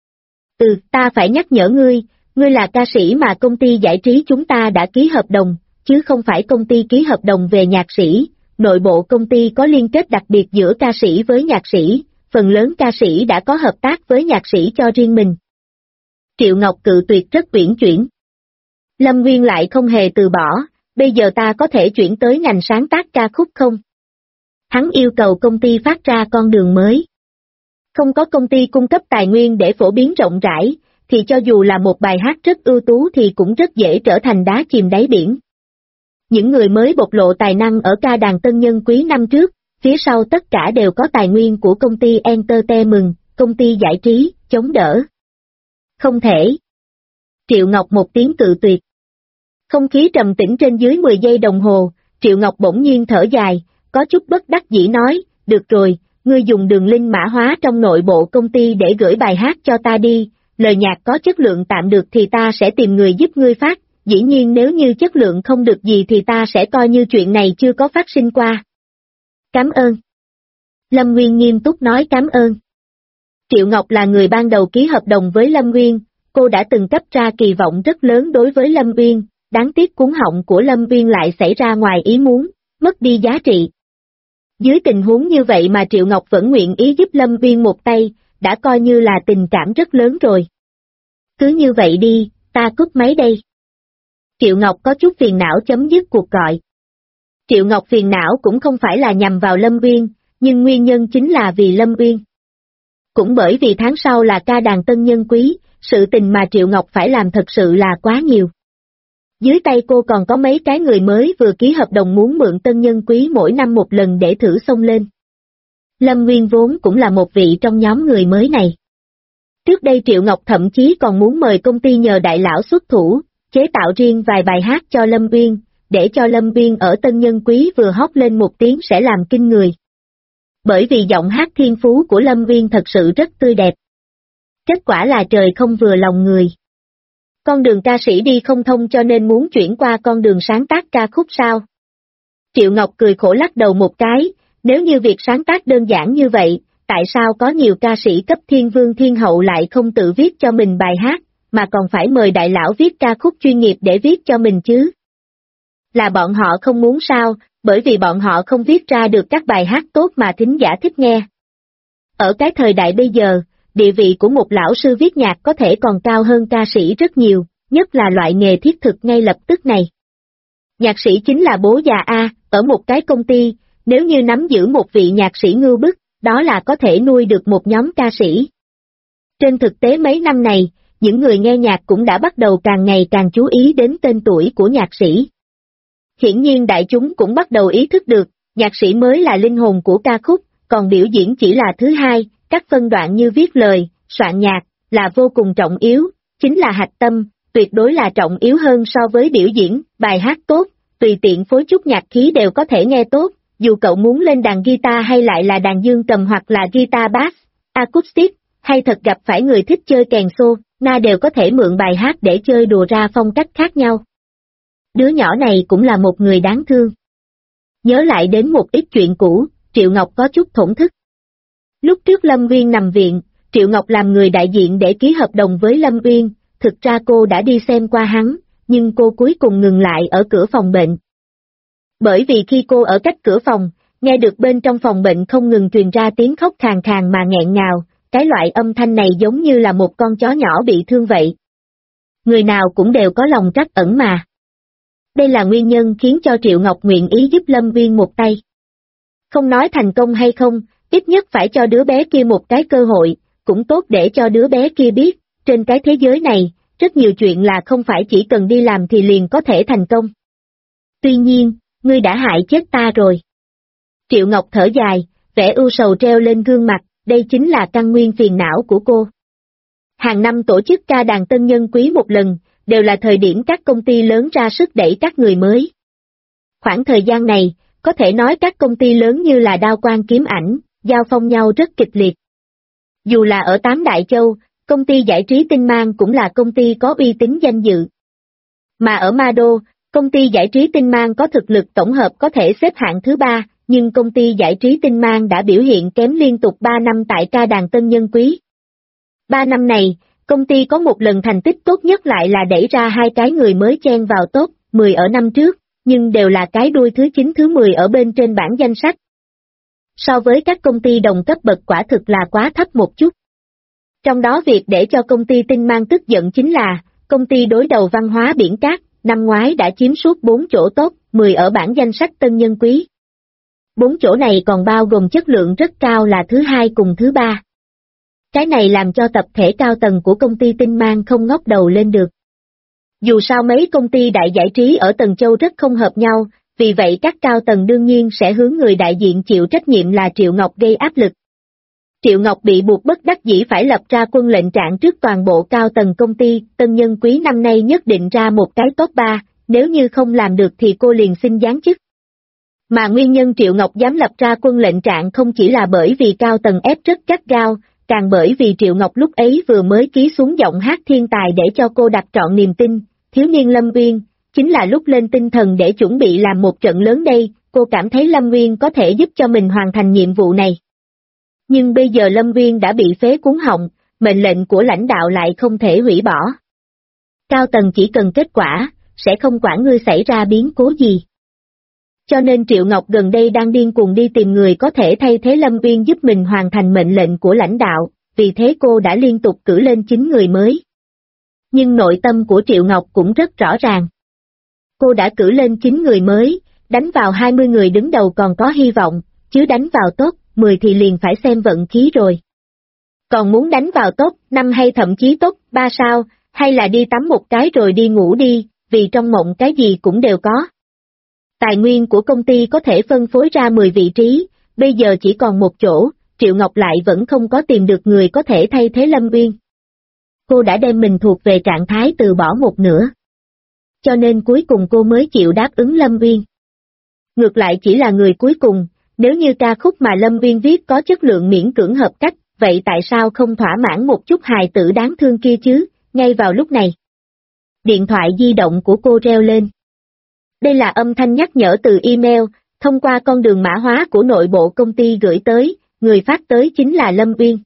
Ta phải nhắc nhở ngươi là ca sĩ mà công ty giải trí chúng ta đã ký hợp đồng, chứ không phải công ty ký hợp đồng về nhạc sĩ, nội bộ công ty có liên kết đặc biệt giữa ca sĩ với nhạc sĩ, phần lớn ca sĩ đã có hợp tác với nhạc sĩ cho riêng mình. Triệu Ngọc cự tuyệt rất uyển chuyển. Lâm Nguyên lại không hề từ bỏ, bây giờ ta có thể chuyển tới ngành sáng tác ca khúc không? Hắn yêu cầu công ty phát ra con đường mới. Không có công ty cung cấp tài nguyên để phổ biến rộng rãi, thì cho dù là một bài hát rất ưu tú thì cũng rất dễ trở thành đá chìm đáy biển. Những người mới bộc lộ tài năng ở ca đàn Tân Nhân Quý năm trước, phía sau tất cả đều có tài nguyên của công ty Entertainment, công ty giải trí, chống đỡ. Không thể. Triệu Ngọc một tiếng cự tuyệt. Không khí trầm tĩnh trên dưới 10 giây đồng hồ, Triệu Ngọc bỗng nhiên thở dài, có chút bất đắc dĩ nói, được rồi, ngươi dùng đường link mã hóa trong nội bộ công ty để gửi bài hát cho ta đi, lời nhạc có chất lượng tạm được thì ta sẽ tìm người giúp ngươi phát, dĩ nhiên nếu như chất lượng không được gì thì ta sẽ coi như chuyện này chưa có phát sinh qua. Cảm ơn. Lâm Nguyên nghiêm túc nói cảm ơn. Triệu Ngọc là người ban đầu ký hợp đồng với Lâm Nguyên, cô đã từng cấp ra kỳ vọng rất lớn đối với Lâm Uyên, đáng tiếc cuống họng của Lâm Uyên lại xảy ra ngoài ý muốn, mất đi giá trị. Dưới tình huống như vậy mà Triệu Ngọc vẫn nguyện ý giúp Lâm Uyên một tay, đã coi như là tình cảm rất lớn rồi. Cứ như vậy đi, ta cúp máy đây. Triệu Ngọc có chút phiền não chấm dứt cuộc gọi. Triệu Ngọc phiền não cũng không phải là nhằm vào Lâm Uyên, nhưng nguyên nhân chính là vì Lâm Uyên. Cũng bởi vì tháng sau là ca đàn Tân Nhân Quý, sự tình mà Triệu Ngọc phải làm thật sự là quá nhiều. Dưới tay cô còn có mấy cái người mới vừa ký hợp đồng muốn mượn Tân Nhân Quý mỗi năm một lần để thử xông lên. Lâm Nguyên vốn cũng là một vị trong nhóm người mới này. Trước đây Triệu Ngọc thậm chí còn muốn mời công ty nhờ đại lão xuất thủ, chế tạo riêng vài bài hát cho Lâm Uyên, để cho Lâm Uyên ở Tân Nhân Quý vừa hót lên một tiếng sẽ làm kinh người. Bởi vì giọng hát thiên phú của Lâm Uyên thật sự rất tươi đẹp. Kết quả là trời không vừa lòng người. Con đường ca sĩ đi không thông cho nên muốn chuyển qua con đường sáng tác ca khúc sao? Triệu Ngọc cười khổ lắc đầu một cái, nếu như việc sáng tác đơn giản như vậy, tại sao có nhiều ca sĩ cấp thiên vương thiên hậu lại không tự viết cho mình bài hát, mà còn phải mời đại lão viết ca khúc chuyên nghiệp để viết cho mình chứ? Là bọn họ không muốn sao, bởi vì bọn họ không viết ra được các bài hát tốt mà thính giả thích nghe. Ở cái thời đại bây giờ, địa vị của một lão sư viết nhạc có thể còn cao hơn ca sĩ rất nhiều, nhất là loại nghề thiết thực ngay lập tức này. Nhạc sĩ chính là bố già A, ở một cái công ty, nếu như nắm giữ một vị nhạc sĩ ngưu bức, đó là có thể nuôi được một nhóm ca sĩ. Trên thực tế mấy năm này, những người nghe nhạc cũng đã bắt đầu càng ngày càng chú ý đến tên tuổi của nhạc sĩ. Hiển nhiên đại chúng cũng bắt đầu ý thức được, nhạc sĩ mới là linh hồn của ca khúc, còn biểu diễn chỉ là thứ hai, các phân đoạn như viết lời, soạn nhạc, là vô cùng trọng yếu, chính là hạch tâm, tuyệt đối là trọng yếu hơn so với biểu diễn, bài hát tốt, tùy tiện phối chút nhạc khí đều có thể nghe tốt, dù cậu muốn lên đàn guitar hay lại là đàn dương cầm hoặc là guitar bass, acoustic, hay thật gặp phải người thích chơi kèn xô, na đều có thể mượn bài hát để chơi đùa ra phong cách khác nhau. Đứa nhỏ này cũng là một người đáng thương. Nhớ lại đến một ít chuyện cũ, Triệu Ngọc có chút thổn thức. Lúc trước Lâm Uyên nằm viện, Triệu Ngọc làm người đại diện để ký hợp đồng với Lâm Uyên, thực ra cô đã đi xem qua hắn, nhưng cô cuối cùng ngừng lại ở cửa phòng bệnh. Bởi vì khi cô ở cách cửa phòng, nghe được bên trong phòng bệnh không ngừng truyền ra tiếng khóc khàn khàn mà nghẹn ngào, cái loại âm thanh này giống như là một con chó nhỏ bị thương vậy. Người nào cũng đều có lòng trắc ẩn mà. Đây là nguyên nhân khiến cho Triệu Ngọc nguyện ý giúp Lâm Uyên một tay. Không nói thành công hay không, ít nhất phải cho đứa bé kia một cái cơ hội, cũng tốt để cho đứa bé kia biết, trên cái thế giới này, rất nhiều chuyện là không phải chỉ cần đi làm thì liền có thể thành công. Tuy nhiên, ngươi đã hại chết ta rồi. Triệu Ngọc thở dài, vẻ ưu sầu treo lên gương mặt, đây chính là căn nguyên phiền não của cô. Hàng năm tổ chức ca đàn Tân Nhân Quý một lần, đều là thời điểm các công ty lớn ra sức đẩy các người mới. Khoảng thời gian này, có thể nói các công ty lớn như là Đao Quang Kiếm Ảnh, giao phong nhau rất kịch liệt. Dù là ở Tám Đại Châu, công ty giải trí Tinh Mang cũng là công ty có uy tín danh dự. Mà ở Ma Đô, công ty giải trí Tinh Mang có thực lực tổng hợp có thể xếp hạng thứ 3, nhưng công ty giải trí Tinh Mang đã biểu hiện kém liên tục 3 năm tại ca đàn Tân Nhân Quý. 3 năm này, công ty có một lần thành tích tốt nhất lại là đẩy ra 2 cái người mới chen vào top 10 ở năm trước, nhưng đều là cái đuôi thứ 9 thứ 10 ở bên trên bảng danh sách. So với các công ty đồng cấp bậc quả thực là quá thấp một chút. Trong đó việc để cho công ty Tinh Mang tức giận chính là, công ty đối đầu văn hóa biển cát, năm ngoái đã chiếm suốt 4 chỗ top 10 ở bảng danh sách tân nhân quý. 4 chỗ này còn bao gồm chất lượng rất cao là thứ hai cùng thứ ba. Cái này làm cho tập thể cao tầng của công ty Tinh Mang không ngóc đầu lên được. Dù sao mấy công ty đại giải trí ở Tần Châu rất không hợp nhau, vì vậy các cao tầng đương nhiên sẽ hướng người đại diện chịu trách nhiệm là Triệu Ngọc gây áp lực. Triệu Ngọc bị buộc bất đắc dĩ phải lập ra quân lệnh trạng trước toàn bộ cao tầng công ty, tân nhân quý năm nay nhất định ra một cái top 3, nếu như không làm được thì cô liền xin giáng chức. Mà nguyên nhân Triệu Ngọc dám lập ra quân lệnh trạng không chỉ là bởi vì cao tầng ép rất gắt gao, càng bởi vì Triệu Ngọc lúc ấy vừa mới ký xuống giọng hát thiên tài để cho cô đặt trọn niềm tin, thiếu niên Lâm Uyên, chính là lúc lên tinh thần để chuẩn bị làm một trận lớn đây, cô cảm thấy Lâm Uyên có thể giúp cho mình hoàn thành nhiệm vụ này. Nhưng bây giờ Lâm Uyên đã bị phế cuốn họng, mệnh lệnh của lãnh đạo lại không thể hủy bỏ. Cao tầng chỉ cần kết quả, sẽ không quản ngươi xảy ra biến cố gì. Cho nên Triệu Ngọc gần đây đang điên cuồng đi tìm người có thể thay thế Lâm Uyên giúp mình hoàn thành mệnh lệnh của lãnh đạo, vì thế cô đã liên tục cử lên 9 người mới. Nhưng nội tâm của Triệu Ngọc cũng rất rõ ràng. Cô đã cử lên 9 người mới, đánh vào 20 người đứng đầu còn có hy vọng, chứ đánh vào top 10 thì liền phải xem vận khí rồi. Còn muốn đánh vào top 5 hay thậm chí top 3 sao, hay là đi tắm một cái rồi đi ngủ đi, vì trong mộng cái gì cũng đều có. Tài nguyên của công ty có thể phân phối ra 10 vị trí, bây giờ chỉ còn một chỗ, Triệu Ngọc lại vẫn không có tìm được người có thể thay thế Lâm Uyên. Cô đã đem mình thuộc về trạng thái từ bỏ một nửa. Cho nên cuối cùng cô mới chịu đáp ứng Lâm Uyên. Ngược lại chỉ là người cuối cùng, nếu như ca khúc mà Lâm Uyên viết có chất lượng miễn cưỡng hợp cách, vậy tại sao không thỏa mãn một chút hài tử đáng thương kia chứ, ngay vào lúc này. Điện thoại di động của cô reo lên. Đây là âm thanh nhắc nhở từ email, thông qua con đường mã hóa của nội bộ công ty gửi tới, người phát tới chính là Lâm Uyên.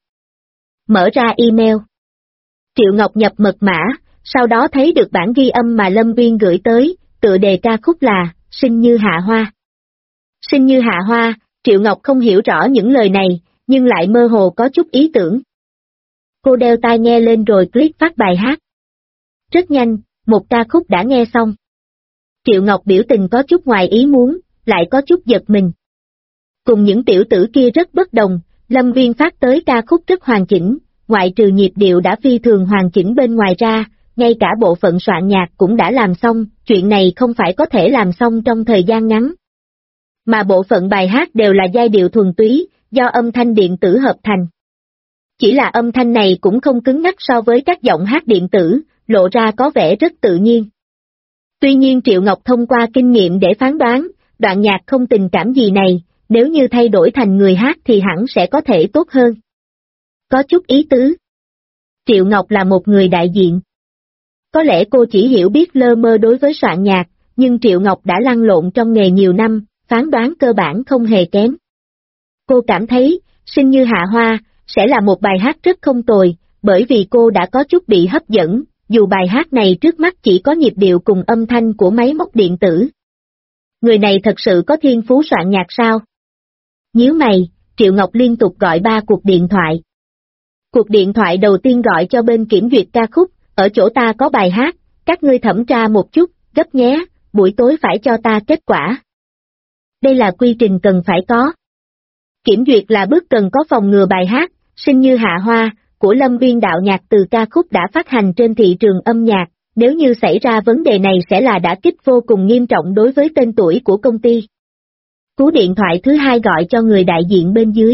Mở ra email. Triệu Ngọc nhập mật mã, sau đó thấy được bản ghi âm mà Lâm Uyên gửi tới, tựa đề ca khúc là, Sinh như hạ hoa. Sinh như hạ hoa, Triệu Ngọc không hiểu rõ những lời này, nhưng lại mơ hồ có chút ý tưởng. Cô đeo tai nghe lên rồi click phát bài hát. Rất nhanh, một ca khúc đã nghe xong. Triệu Ngọc biểu tình có chút ngoài ý muốn, lại có chút giật mình. Cùng những tiểu tử kia rất bất đồng, Lâm Uyên phát tới ca khúc rất hoàn chỉnh, ngoại trừ nhịp điệu đã phi thường hoàn chỉnh bên ngoài ra, ngay cả bộ phận soạn nhạc cũng đã làm xong, chuyện này không phải có thể làm xong trong thời gian ngắn. Mà bộ phận bài hát đều là giai điệu thuần túy, do âm thanh điện tử hợp thành. Chỉ là âm thanh này cũng không cứng nhắc so với các giọng hát điện tử, lộ ra có vẻ rất tự nhiên. Tuy nhiên Triệu Ngọc thông qua kinh nghiệm để phán đoán, đoạn nhạc không tình cảm gì này, nếu như thay đổi thành người hát thì hẳn sẽ có thể tốt hơn. Có chút ý tứ. Triệu Ngọc là một người đại diện. Có lẽ cô chỉ hiểu biết lơ mơ đối với soạn nhạc, nhưng Triệu Ngọc đã lăn lộn trong nghề nhiều năm, phán đoán cơ bản không hề kém. Cô cảm thấy, Sinh như hạ hoa, sẽ là một bài hát rất không tồi, bởi vì cô đã có chút bị hấp dẫn, dù bài hát này trước mắt chỉ có nhịp điệu cùng âm thanh của máy móc điện tử. Người này thật sự có thiên phú soạn nhạc sao? Nhíu mày, Triệu Ngọc liên tục gọi 3 cuộc điện thoại. Cuộc điện thoại đầu tiên gọi cho bên kiểm duyệt ca khúc, ở chỗ ta có bài hát, các ngươi thẩm tra một chút, gấp nhé, buổi tối phải cho ta kết quả. Đây là quy trình cần phải có. Kiểm duyệt là bước cần có phòng ngừa bài hát, Sinh như hạ hoa, của Lâm Uyên đạo nhạc từ ca khúc đã phát hành trên thị trường âm nhạc, nếu như xảy ra vấn đề này sẽ là đả kích vô cùng nghiêm trọng đối với tên tuổi của công ty. Cú điện thoại thứ hai gọi cho người đại diện bên dưới.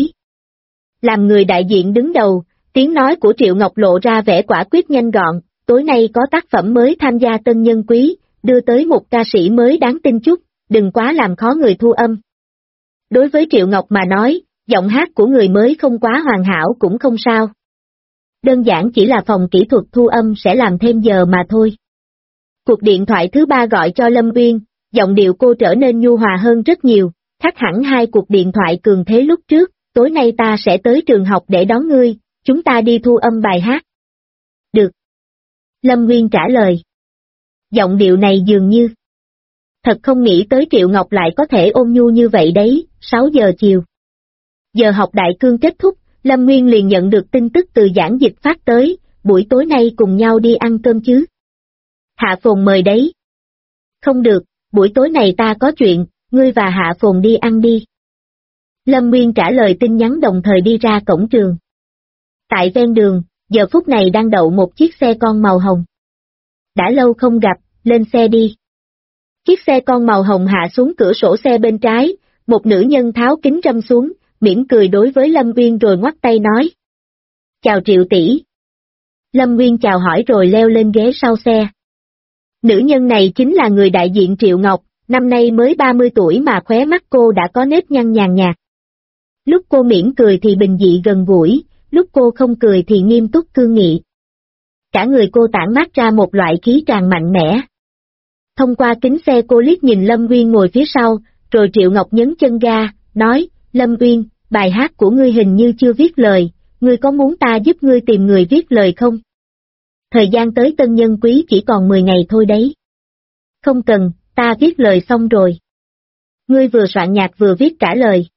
Làm người đại diện đứng đầu, tiếng nói của Triệu Ngọc lộ ra vẻ quả quyết nhanh gọn, tối nay có tác phẩm mới tham gia tân nhân quý, đưa tới một ca sĩ mới đáng tin chút, đừng quá làm khó người thu âm. Đối với Triệu Ngọc mà nói, giọng hát của người mới không quá hoàn hảo cũng không sao. Đơn giản chỉ là phòng kỹ thuật thu âm sẽ làm thêm giờ mà thôi. Cuộc điện thoại thứ ba gọi cho Lâm Uyên, giọng điệu cô trở nên nhu hòa hơn rất nhiều, khác hẳn 2 cuộc điện thoại cường thế lúc trước, tối nay ta sẽ tới trường học để đón ngươi, chúng ta đi thu âm bài hát. Được. Lâm Uyên trả lời. Giọng điệu này dường như. Thật không nghĩ tới Triệu Ngọc lại có thể ôn nhu như vậy đấy, 6 giờ chiều. Giờ học đại cương kết thúc, Lâm Nguyên liền nhận được tin tức từ giảng dịch phát tới, buổi tối nay cùng nhau đi ăn cơm chứ. Hạ Phồn mời đấy. Không được, buổi tối này ta có chuyện, ngươi và Hạ Phồn đi ăn đi. Lâm Nguyên trả lời tin nhắn đồng thời đi ra cổng trường. Tại ven đường, giờ phút này đang đậu một chiếc xe con màu hồng. Đã lâu không gặp, lên xe đi. Chiếc xe con màu hồng hạ xuống cửa sổ xe bên trái, một nữ nhân tháo kính râm xuống, mỉm cười đối với Lâm Nguyên rồi ngoắc tay nói. Chào Triệu tỷ. Lâm Nguyên chào hỏi rồi leo lên ghế sau xe. Nữ nhân này chính là người đại diện Triệu Ngọc, năm nay mới 30 tuổi mà khóe mắt cô đã có nếp nhăn nhàn nhạt. Lúc cô mỉm cười thì bình dị gần gũi, lúc cô không cười thì nghiêm túc cương nghị. Cả người cô tản mát ra một loại khí tràn mạnh mẽ. Thông qua kính xe cô liếc nhìn Lâm Nguyên ngồi phía sau, rồi Triệu Ngọc nhấn chân ga, nói, Lâm Nguyên, bài hát của ngươi hình như chưa viết lời, ngươi có muốn ta giúp ngươi tìm người viết lời không? Thời gian tới Tân Nhân Quý chỉ còn 10 ngày thôi đấy. Không cần, ta viết lời xong rồi. Ngươi vừa soạn nhạc vừa viết cả lời.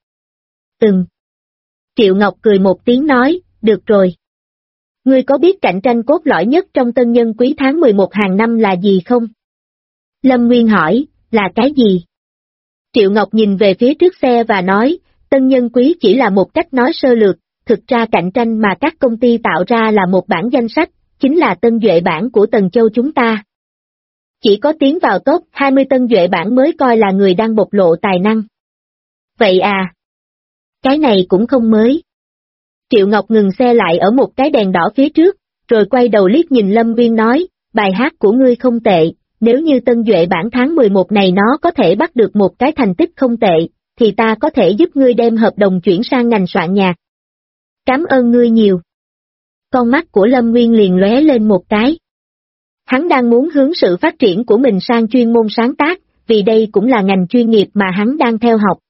Triệu Ngọc cười một tiếng nói, được rồi. Ngươi có biết cạnh tranh cốt lõi nhất trong Tân Nhân Quý tháng 11 hàng năm là gì không? Lâm Nguyên hỏi, là cái gì? Triệu Ngọc nhìn về phía trước xe và nói, Tân Nhân Quý chỉ là một cách nói sơ lược, thực ra cạnh tranh mà các công ty tạo ra là một bảng danh sách, chính là Tân Duệ bảng của Tần Châu chúng ta. Chỉ có tiến vào top 20 Tân Duệ bảng mới coi là người đang bộc lộ tài năng. Vậy à? Cái này cũng không mới. Triệu Ngọc ngừng xe lại ở một cái đèn đỏ phía trước, rồi quay đầu liếc nhìn Lâm Nguyên nói, bài hát của ngươi không tệ, nếu như Tân Duệ bảng tháng 11 này nó có thể bắt được một cái thành tích không tệ, thì ta có thể giúp ngươi đem hợp đồng chuyển sang ngành soạn nhạc. Cảm ơn ngươi nhiều. Con mắt của Lâm Nguyên liền lóe lên một cái. Hắn đang muốn hướng sự phát triển của mình sang chuyên môn sáng tác, vì đây cũng là ngành chuyên nghiệp mà hắn đang theo học.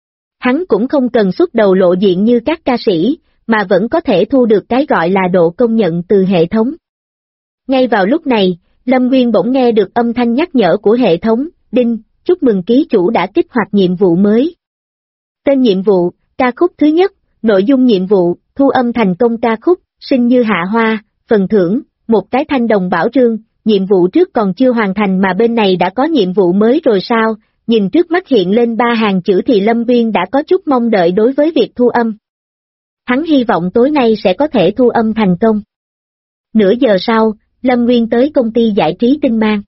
Hắn cũng không cần xuất đầu lộ diện như các ca sĩ, mà vẫn có thể thu được cái gọi là độ công nhận từ hệ thống. Ngay vào lúc này, Lâm Nguyên bỗng nghe được âm thanh nhắc nhở của hệ thống, đinh, chúc mừng ký chủ đã kích hoạt nhiệm vụ mới. Tên nhiệm vụ, ca khúc thứ nhất, nội dung nhiệm vụ, thu âm thành công ca khúc, Sinh Như Hạ Hoa, phần thưởng, một cái thanh đồng bảo trương, nhiệm vụ trước còn chưa hoàn thành mà bên này đã có nhiệm vụ mới rồi sao, nhìn trước mắt hiện lên 3 hàng chữ thì Lâm Nguyên đã có chút mong đợi đối với việc thu âm. Hắn hy vọng tối nay sẽ có thể thu âm thành công. Nửa giờ sau, Lâm Nguyên tới công ty giải trí Tinh Mang.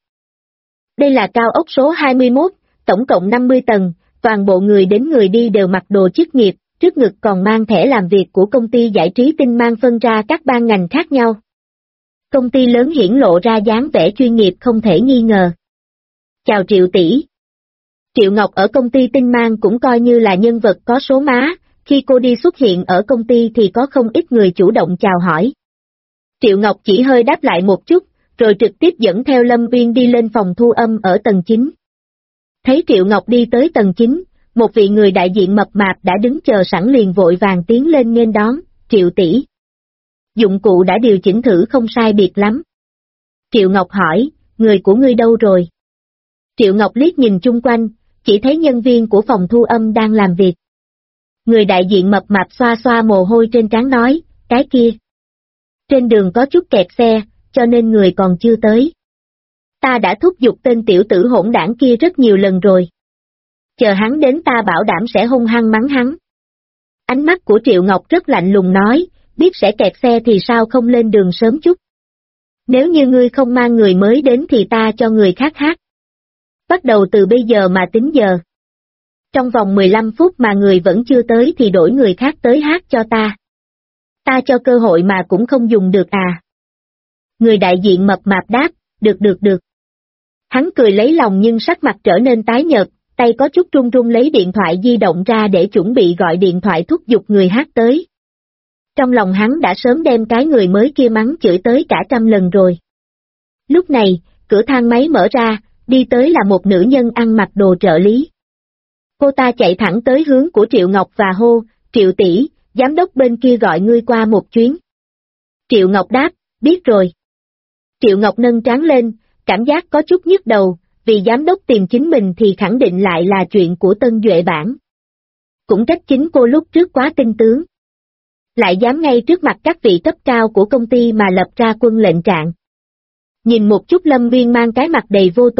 Đây là cao ốc số 21, tổng cộng 50 tầng, toàn bộ người đến người đi đều mặc đồ chức nghiệp, trước ngực còn mang thẻ làm việc của công ty giải trí Tinh Mang phân ra các ban ngành khác nhau. Công ty lớn hiển lộ ra dáng vẻ chuyên nghiệp không thể nghi ngờ. Chào Triệu tỷ. Triệu Ngọc ở công ty Tinh Mang cũng coi như là nhân vật có số má, khi cô đi xuất hiện ở công ty thì có không ít người chủ động chào hỏi. Triệu Ngọc chỉ hơi đáp lại một chút, rồi trực tiếp dẫn theo Lâm Nguyên đi lên phòng thu âm ở tầng 9. Thấy Triệu Ngọc đi tới tầng 9, một vị người đại diện mập mạp đã đứng chờ sẵn liền vội vàng tiến lên nghênh đón, Triệu tỷ. Dụng cụ đã điều chỉnh thử không sai biệt lắm. Triệu Ngọc hỏi, người của ngươi đâu rồi? Triệu Ngọc liếc nhìn chung quanh, chỉ thấy nhân viên của phòng thu âm đang làm việc. Người đại diện mập mạp xoa xoa mồ hôi trên trán nói, cái kia. Trên đường có chút kẹt xe, cho nên người còn chưa tới. Ta đã thúc giục tên tiểu tử hỗn đảng kia rất nhiều lần rồi. Chờ hắn đến ta bảo đảm sẽ hung hăng mắng hắn. Ánh mắt của Triệu Ngọc rất lạnh lùng nói, biết sẽ kẹt xe thì sao không lên đường sớm chút. Nếu như ngươi không mang người mới đến thì ta cho người khác hát. Bắt đầu từ bây giờ mà tính giờ. Trong vòng 15 phút mà người vẫn chưa tới thì đổi người khác tới hát cho ta. Ta cho cơ hội mà cũng không dùng được à. Người đại diện mập mạp đáp, được. Hắn cười lấy lòng nhưng sắc mặt trở nên tái nhợt, tay có chút run run lấy điện thoại di động ra để chuẩn bị gọi điện thoại thúc giục người hát tới. Trong lòng hắn đã sớm đem cái người mới kia mắng chửi tới cả 100 lần rồi. Lúc này, cửa thang máy mở ra, đi tới là một nữ nhân ăn mặc đồ trợ lý. Cô ta chạy thẳng tới hướng của Triệu Ngọc và hô, Triệu tỷ, giám đốc bên kia gọi ngươi qua một chuyến. Triệu Ngọc đáp, biết rồi. Triệu Ngọc nâng trán lên, cảm giác có chút nhức đầu, vì giám đốc tìm chính mình thì khẳng định lại là chuyện của Tân Duệ bản. Cũng trách chính cô lúc trước quá tinh tướng. Lại dám ngay trước mặt các vị cấp cao của công ty mà lập ra quân lệnh trạng. Nhìn một chút Lâm Nguyên mang cái mặt đầy vô tội,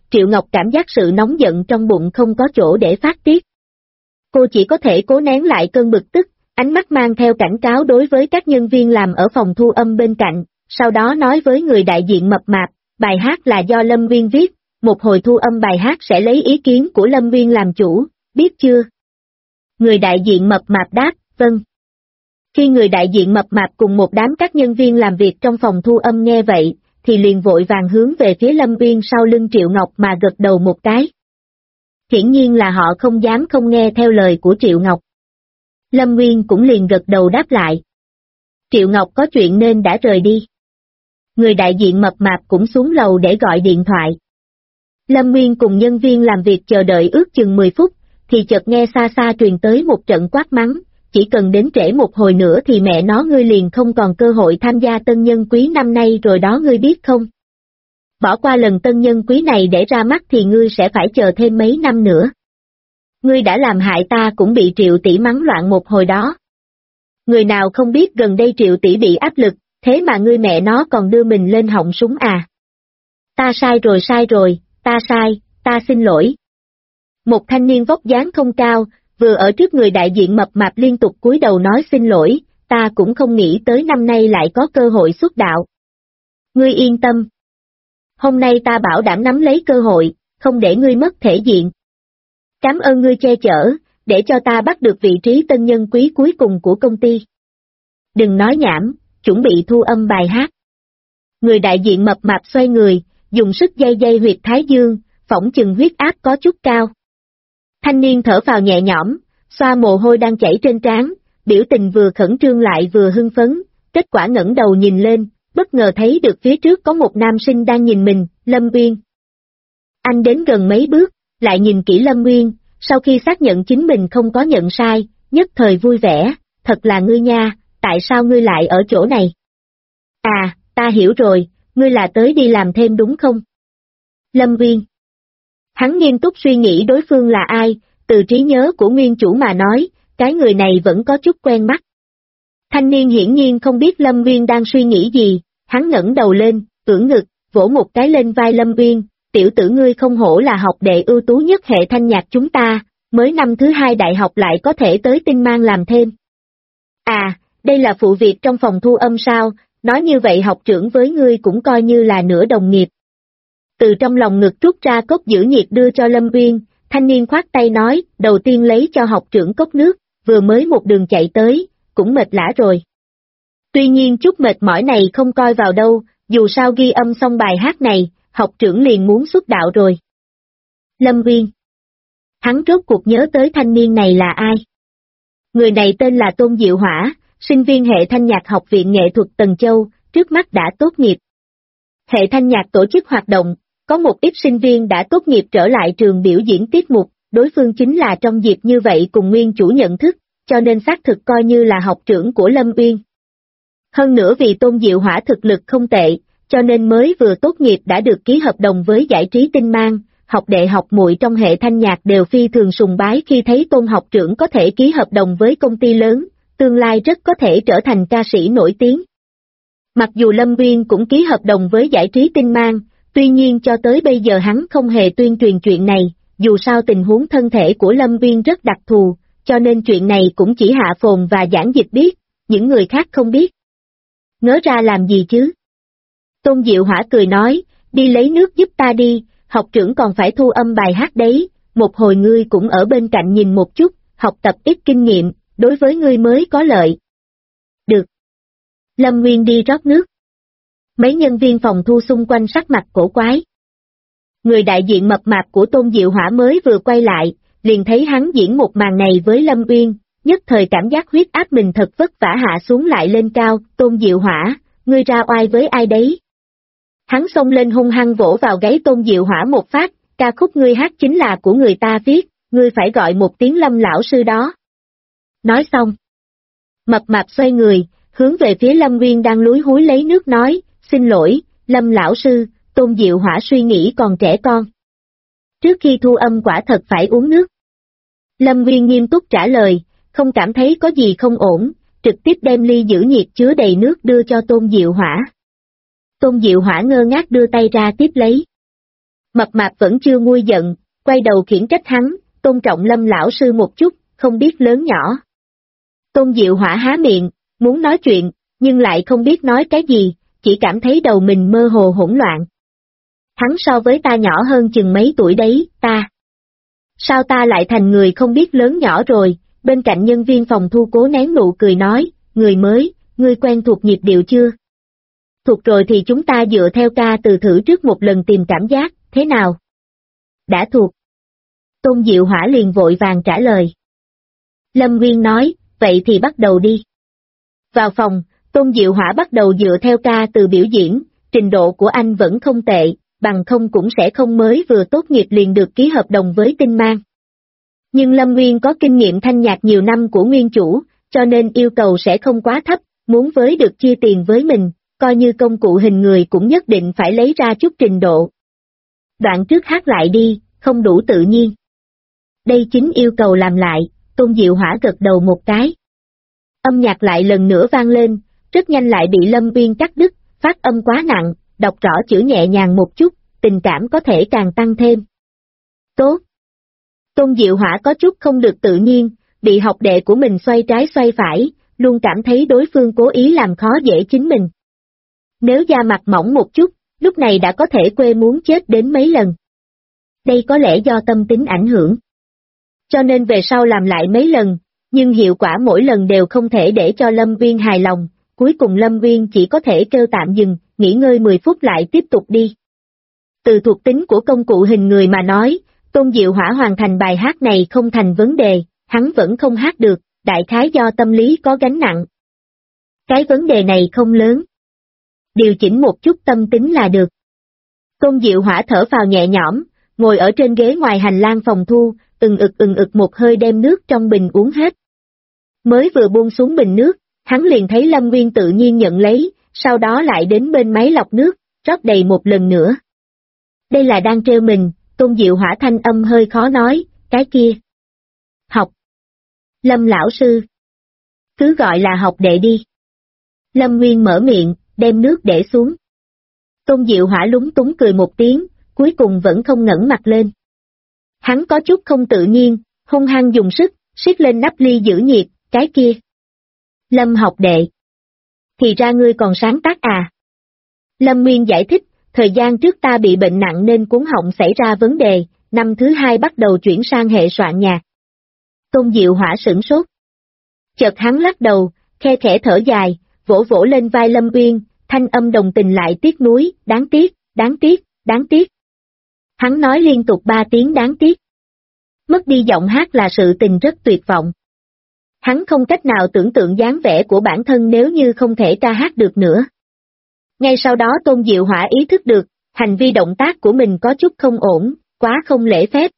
Triệu Ngọc cảm giác sự nóng giận trong bụng không có chỗ để phát tiết. Cô chỉ có thể cố nén lại cơn bực tức, ánh mắt mang theo cảnh cáo đối với các nhân viên làm ở phòng thu âm bên cạnh, sau đó nói với người đại diện mập mạp, bài hát là do Lâm Nguyên viết, một hồi thu âm bài hát sẽ lấy ý kiến của Lâm Nguyên làm chủ, biết chưa? Người đại diện mập mạp đáp, vâng. Khi người đại diện mập mạp cùng một đám các nhân viên làm việc trong phòng thu âm nghe vậy, thì liền vội vàng hướng về phía Lâm Nguyên sau lưng Triệu Ngọc mà gật đầu một cái. Hiển nhiên là họ không dám không nghe theo lời của Triệu Ngọc. Lâm Nguyên cũng liền gật đầu đáp lại. Triệu Ngọc có chuyện nên đã rời đi. Người đại diện mập mạp cũng xuống lầu để gọi điện thoại. Lâm Nguyên cùng nhân viên làm việc chờ đợi ước chừng 10 phút, thì chợt nghe xa xa truyền tới một trận quát mắng, chỉ cần đến trễ một hồi nữa thì mẹ nó ngươi liền không còn cơ hội tham gia tân nhân quý năm nay rồi đó ngươi biết không? Bỏ qua lần tân nhân quý này để ra mắt thì ngươi sẽ phải chờ thêm mấy năm nữa. Ngươi đã làm hại ta cũng bị Triệu tỷ mắng loạn một hồi đó. Người nào không biết gần đây Triệu tỷ bị áp lực, thế mà ngươi mẹ nó còn đưa mình lên họng súng à? Ta sai rồi, ta sai, ta xin lỗi. Một thanh niên vóc dáng không cao, vừa ở trước người đại diện mập mạp liên tục cúi đầu nói xin lỗi, ta cũng không nghĩ tới năm nay lại có cơ hội xuất đạo. Ngươi yên tâm. Hôm nay ta bảo đảm nắm lấy cơ hội, không để ngươi mất thể diện. Cảm ơn ngươi che chở, để cho ta bắt được vị trí tân nhân quý cuối cùng của công ty. Đừng nói nhảm, chuẩn bị thu âm bài hát. Người đại diện mập mạp xoay người, dùng sức dây huyệt thái dương, phỏng chừng huyết áp có chút cao. Thanh niên thở phào nhẹ nhõm, xoa mồ hôi đang chảy trên trán, biểu tình vừa khẩn trương lại vừa hưng phấn, kết quả ngẩng đầu nhìn lên, bất ngờ thấy được phía trước có một nam sinh đang nhìn mình, Lâm Nguyên. Anh đến gần mấy bước, lại nhìn kỹ Lâm Nguyên, sau khi xác nhận chính mình không có nhận sai, nhất thời vui vẻ, thật là ngươi nha, tại sao ngươi lại ở chỗ này? À, ta hiểu rồi, ngươi là tới đi làm thêm đúng không? Lâm Nguyên. Hắn nghiêm túc suy nghĩ đối phương là ai, từ trí nhớ của nguyên chủ mà nói, cái người này vẫn có chút quen mắt. Thanh niên hiển nhiên không biết Lâm Nguyên đang suy nghĩ gì, hắn ngẩng đầu lên, ưỡn ngực, vỗ một cái lên vai Lâm Nguyên, tiểu tử ngươi không hổ là học đệ ưu tú nhất hệ thanh nhạc chúng ta, mới năm thứ 2 đại học lại có thể tới Tinh Mang làm thêm. À, đây là phụ việc trong phòng thu âm sao, nói như vậy học trưởng với ngươi cũng coi như là nửa đồng nghiệp. Từ trong lòng ngực rút ra cốc giữ nhiệt đưa cho Lâm Nguyên, thanh niên khoát tay nói, đầu tiên lấy cho học trưởng cốc nước, vừa mới một đường chạy tới, cũng mệt lả rồi. Tuy nhiên chút mệt mỏi này không coi vào đâu, dù sao ghi âm xong bài hát này, học trưởng liền muốn xuất đạo rồi. Lâm Nguyên. Hắn rốt cuộc nhớ tới thanh niên này là ai? Người này tên là Tôn Diệu Hỏa, sinh viên hệ thanh nhạc học viện nghệ thuật Tần Châu, trước mắt đã tốt nghiệp. Hệ thanh nhạc tổ chức hoạt động, có một ít sinh viên đã tốt nghiệp trở lại trường biểu diễn tiết mục, đối phương chính là trong dịp như vậy cùng nguyên chủ nhận thức, cho nên xác thực coi như là học trưởng của Lâm Uyên. Hơn nữa vì Tôn Diệu Hỏa thực lực không tệ, cho nên mới vừa tốt nghiệp đã được ký hợp đồng với giải trí Tinh Mang, học đệ học muội trong hệ thanh nhạc đều phi thường sùng bái khi thấy Tôn học trưởng có thể ký hợp đồng với công ty lớn, tương lai rất có thể trở thành ca sĩ nổi tiếng. Mặc dù Lâm Uyên cũng ký hợp đồng với giải trí Tinh Mang, tuy nhiên cho tới bây giờ hắn không hề tuyên truyền chuyện này, dù sao tình huống thân thể của Lâm Uyên rất đặc thù, cho nên chuyện này cũng chỉ Hạ Phồn và Giảng Dịch biết, những người khác không biết. Ngớ ra làm gì chứ? Tôn Diệu Hỏa cười nói, đi lấy nước giúp ta đi, học trưởng còn phải thu âm bài hát đấy, một hồi ngươi cũng ở bên cạnh nhìn một chút, học tập ít kinh nghiệm, đối với ngươi mới có lợi. Được. Lâm Nguyên đi rót nước. Mấy nhân viên phòng thu xung quanh sắc mặt cổ quái. Người đại diện mập mạp của Tôn Diệu Hỏa mới vừa quay lại, liền thấy hắn diễn một màn này với Lâm Uyên, nhất thời cảm giác huyết áp mình thật vất vả hạ xuống lại lên cao, Tôn Diệu Hỏa, ngươi ra oai với ai đấy? Hắn xông lên hung hăng vỗ vào gáy Tôn Diệu Hỏa một phát, ca khúc ngươi hát chính là của người ta viết, ngươi phải gọi một tiếng Lâm lão sư đó. Nói xong. Mập mạp xoay người, hướng về phía Lâm Nguyên đang lúi húi lấy nước nói, xin lỗi, Lâm lão sư, Tôn Diệu Hỏa suy nghĩ còn trẻ con. Trước khi thu âm quả thật phải uống nước. Lâm Nguyên nghiêm túc trả lời, không cảm thấy có gì không ổn, trực tiếp đem ly giữ nhiệt chứa đầy nước đưa cho Tôn Diệu Hỏa. Tôn Diệu Hỏa ngơ ngác đưa tay ra tiếp lấy. Mập mạp vẫn chưa nguôi giận, quay đầu khiển trách hắn, tôn trọng Lâm lão sư một chút, không biết lớn nhỏ. Tôn Diệu Hỏa há miệng, muốn nói chuyện, nhưng lại không biết nói cái gì, chỉ cảm thấy đầu mình mơ hồ hỗn loạn. Hắn so với ta nhỏ hơn chừng mấy tuổi đấy, ta. Sao ta lại thành người không biết lớn nhỏ rồi, bên cạnh nhân viên phòng thu cố nén nụ cười nói, người mới, ngươi quen thuộc nhịp điệu chưa? Thuộc rồi thì chúng ta dựa theo ca từ thử trước một lần tìm cảm giác, thế nào? Đã thuộc. Tôn Diệu Hỏa liền vội vàng trả lời. Lâm Nguyên nói, vậy thì bắt đầu đi. Vào phòng, Tôn Diệu Hỏa bắt đầu dựa theo ca từ biểu diễn, trình độ của anh vẫn không tệ, bằng không cũng sẽ không mới vừa tốt nghiệp liền được ký hợp đồng với Tinh Mang. Nhưng Lâm Nguyên có kinh nghiệm thanh nhạc nhiều năm của nguyên chủ, cho nên yêu cầu sẽ không quá thấp, muốn với được chia tiền với mình, coi như công cụ hình người cũng nhất định phải lấy ra chút trình độ. Đoạn trước hát lại đi, không đủ tự nhiên. Đây chính yêu cầu làm lại, Tôn Diệu Hỏa gật đầu một cái. Âm nhạc lại lần nữa vang lên, rất nhanh lại bị Lâm Nguyên cắt đứt, phát âm quá nặng, đọc rõ chữ nhẹ nhàng một chút, tình cảm có thể càng tăng thêm. Tốt. Tôn Diệu Hỏa có chút không được tự nhiên, bị học đệ của mình xoay trái xoay phải, luôn cảm thấy đối phương cố ý làm khó dễ chính mình. Nếu da mặt mỏng một chút, lúc này đã có thể quê muốn chết đến mấy lần. Đây có lẽ do tâm tính ảnh hưởng. Cho nên về sau làm lại mấy lần, nhưng hiệu quả mỗi lần đều không thể để cho Lâm Nguyên hài lòng, cuối cùng Lâm Nguyên chỉ có thể kêu tạm dừng, nghỉ ngơi 10 phút lại tiếp tục đi. Từ thuộc tính của công cụ hình người mà nói, Tôn Diệu Hỏa hoàn thành bài hát này không thành vấn đề, hắn vẫn không hát được, đại khái do tâm lý có gánh nặng. Cái vấn đề này không lớn. Điều chỉnh một chút tâm tính là được. Tôn Diệu Hỏa thở phào nhẹ nhõm, ngồi ở trên ghế ngoài hành lang phòng thu, ừng ực một hơi đem nước trong bình uống hết. Mới vừa buông xuống bình nước, hắn liền thấy Lâm Nguyên tự nhiên nhận lấy, sau đó lại đến bên máy lọc nước, rót đầy một lần nữa. Đây là đang trêu mình, Tôn Diệu Hỏa thanh âm hơi khó nói, cái kia. Học. Lâm lão sư. Cứ gọi là học đệ đi. Lâm Nguyên mở miệng, đem nước để xuống. Tôn Diệu Hỏa lúng túng cười một tiếng, cuối cùng vẫn không ngẩng mặt lên. Hắn có chút không tự nhiên, hung hăng dùng sức, siết lên nắp ly giữ nhiệt, cái kia. Lâm học đệ. Thì ra ngươi còn sáng tác à? Lâm Nguyên giải thích, thời gian trước ta bị bệnh nặng nên cuống họng xảy ra vấn đề, năm thứ 2 bắt đầu chuyển sang hệ soạn nhạc. Tôn Diệu Hỏa sửng sốt. Chợt hắn lắc đầu, khe khẽ thở dài, vỗ vỗ lên vai Lâm Nguyên, thanh âm đồng tình lại tiếc nuối, đáng tiếc, đáng tiếc, đáng tiếc. Hắn nói liên tục 3 tiếng đáng tiếc. Mất đi giọng hát là sự tình rất tuyệt vọng. Hắn không cách nào tưởng tượng dáng vẻ của bản thân nếu như không thể ca hát được nữa. Ngay sau đó Tôn Diệu Hỏa ý thức được, hành vi động tác của mình có chút không ổn, quá không lễ phép.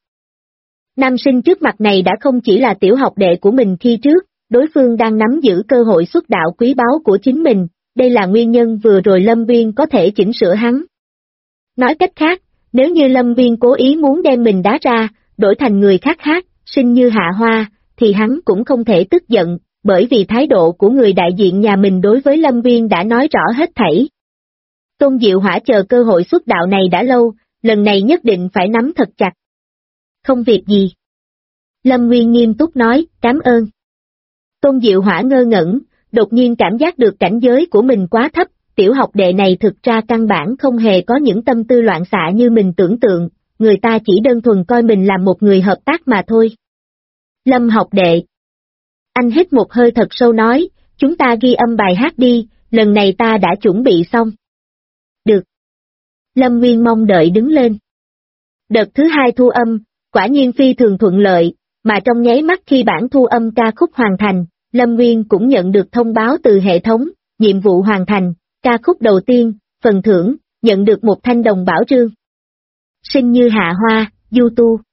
Nam sinh trước mặt này đã không chỉ là tiểu học đệ của mình khi trước, đối phương đang nắm giữ cơ hội xuất đạo quý báu của chính mình, đây là nguyên nhân vừa rồi Lâm Nguyên có thể chỉnh sửa hắn. Nói cách khác, nếu như Lâm Nguyên cố ý muốn đem mình đá ra, đổi thành người khác hát, sinh như Hạ Hoa, thì hắn cũng không thể tức giận, bởi vì thái độ của người đại diện nhà mình đối với Lâm Nguyên đã nói rõ hết thảy. Tôn Diệu Hỏa chờ cơ hội xuất đạo này đã lâu, lần này nhất định phải nắm thật chặt. Không việc gì. Lâm Nguyên nghiêm túc nói, cảm ơn. Tôn Diệu Hỏa ngơ ngẩn, đột nhiên cảm giác được cảnh giới của mình quá thấp, tiểu học đệ này thực ra căn bản không hề có những tâm tư loạn xạ như mình tưởng tượng, người ta chỉ đơn thuần coi mình là một người hợp tác mà thôi. Lâm học đệ. Anh hít một hơi thật sâu nói, chúng ta ghi âm bài hát đi, lần này ta đã chuẩn bị xong. Được. Lâm Nguyên mong đợi đứng lên. Đợt thứ 2 thu âm, quả nhiên phi thường thuận lợi, mà trong nháy mắt khi bản thu âm ca khúc hoàn thành, Lâm Nguyên cũng nhận được thông báo từ hệ thống, nhiệm vụ hoàn thành, ca khúc đầu tiên, phần thưởng, nhận được một thanh đồng bảo trương. Sinh như Hạ Hoa, YouTube.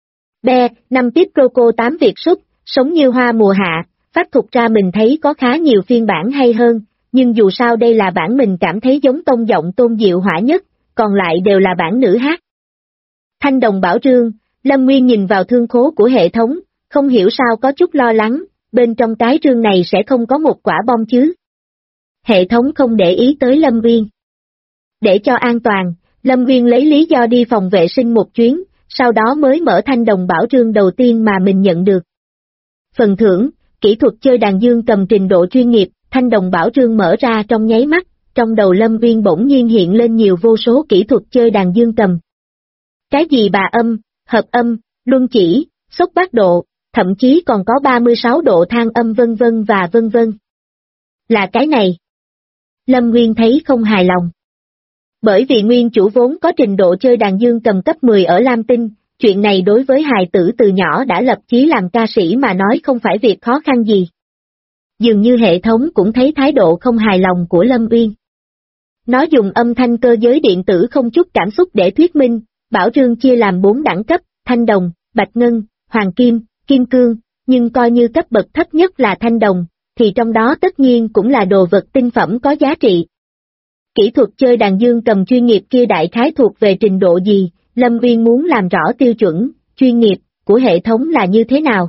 Be, 5 tiết Croco 8 Việt xuất, sống như hoa mùa hạ, phát thuộc ra mình thấy có khá nhiều phiên bản hay hơn, nhưng dù sao đây là bản mình cảm thấy giống tông giọng Tôn Diệu Hỏa nhất, còn lại đều là bản nữ hát. Thanh đồng bảo trương, Lâm Nguyên nhìn vào thương khố của hệ thống, không hiểu sao có chút lo lắng, bên trong cái trương này sẽ không có một quả bom chứ. Hệ thống không để ý tới Lâm Nguyên. Để cho an toàn, Lâm Nguyên lấy lý do đi phòng vệ sinh một chuyến, sau đó mới mở thanh đồng bảo trương đầu tiên mà mình nhận được. Phần thưởng, kỹ thuật chơi đàn dương cầm trình độ chuyên nghiệp, thanh đồng bảo trương mở ra trong nháy mắt, trong đầu Lâm Nguyên bỗng nhiên hiện lên nhiều vô số kỹ thuật chơi đàn dương cầm. Cái gì bà âm, hợp âm, luân chỉ, xốc bát độ, thậm chí còn có 36 độ thang âm vân vân và vân vân. Là cái này. Lâm Nguyên thấy không hài lòng. Bởi vì nguyên chủ vốn có trình độ chơi đàn dương cầm cấp 10 ở Lam Tinh, chuyện này đối với hài tử từ nhỏ đã lập chí làm ca sĩ mà nói không phải việc khó khăn gì. Dường như hệ thống cũng thấy thái độ không hài lòng của Lâm Uyên. Nó dùng âm thanh cơ giới điện tử không chút cảm xúc để thuyết minh, bảo trương chia làm 4 đẳng cấp, thanh đồng, bạch ngân, hoàng kim, kim cương, nhưng coi như cấp bậc thấp nhất là thanh đồng, thì trong đó tất nhiên cũng là đồ vật tinh phẩm có giá trị. Kỹ thuật chơi đàn dương cầm chuyên nghiệp kia đại khái thuộc về trình độ gì, Lâm Uyên muốn làm rõ tiêu chuẩn, chuyên nghiệp, của hệ thống là như thế nào.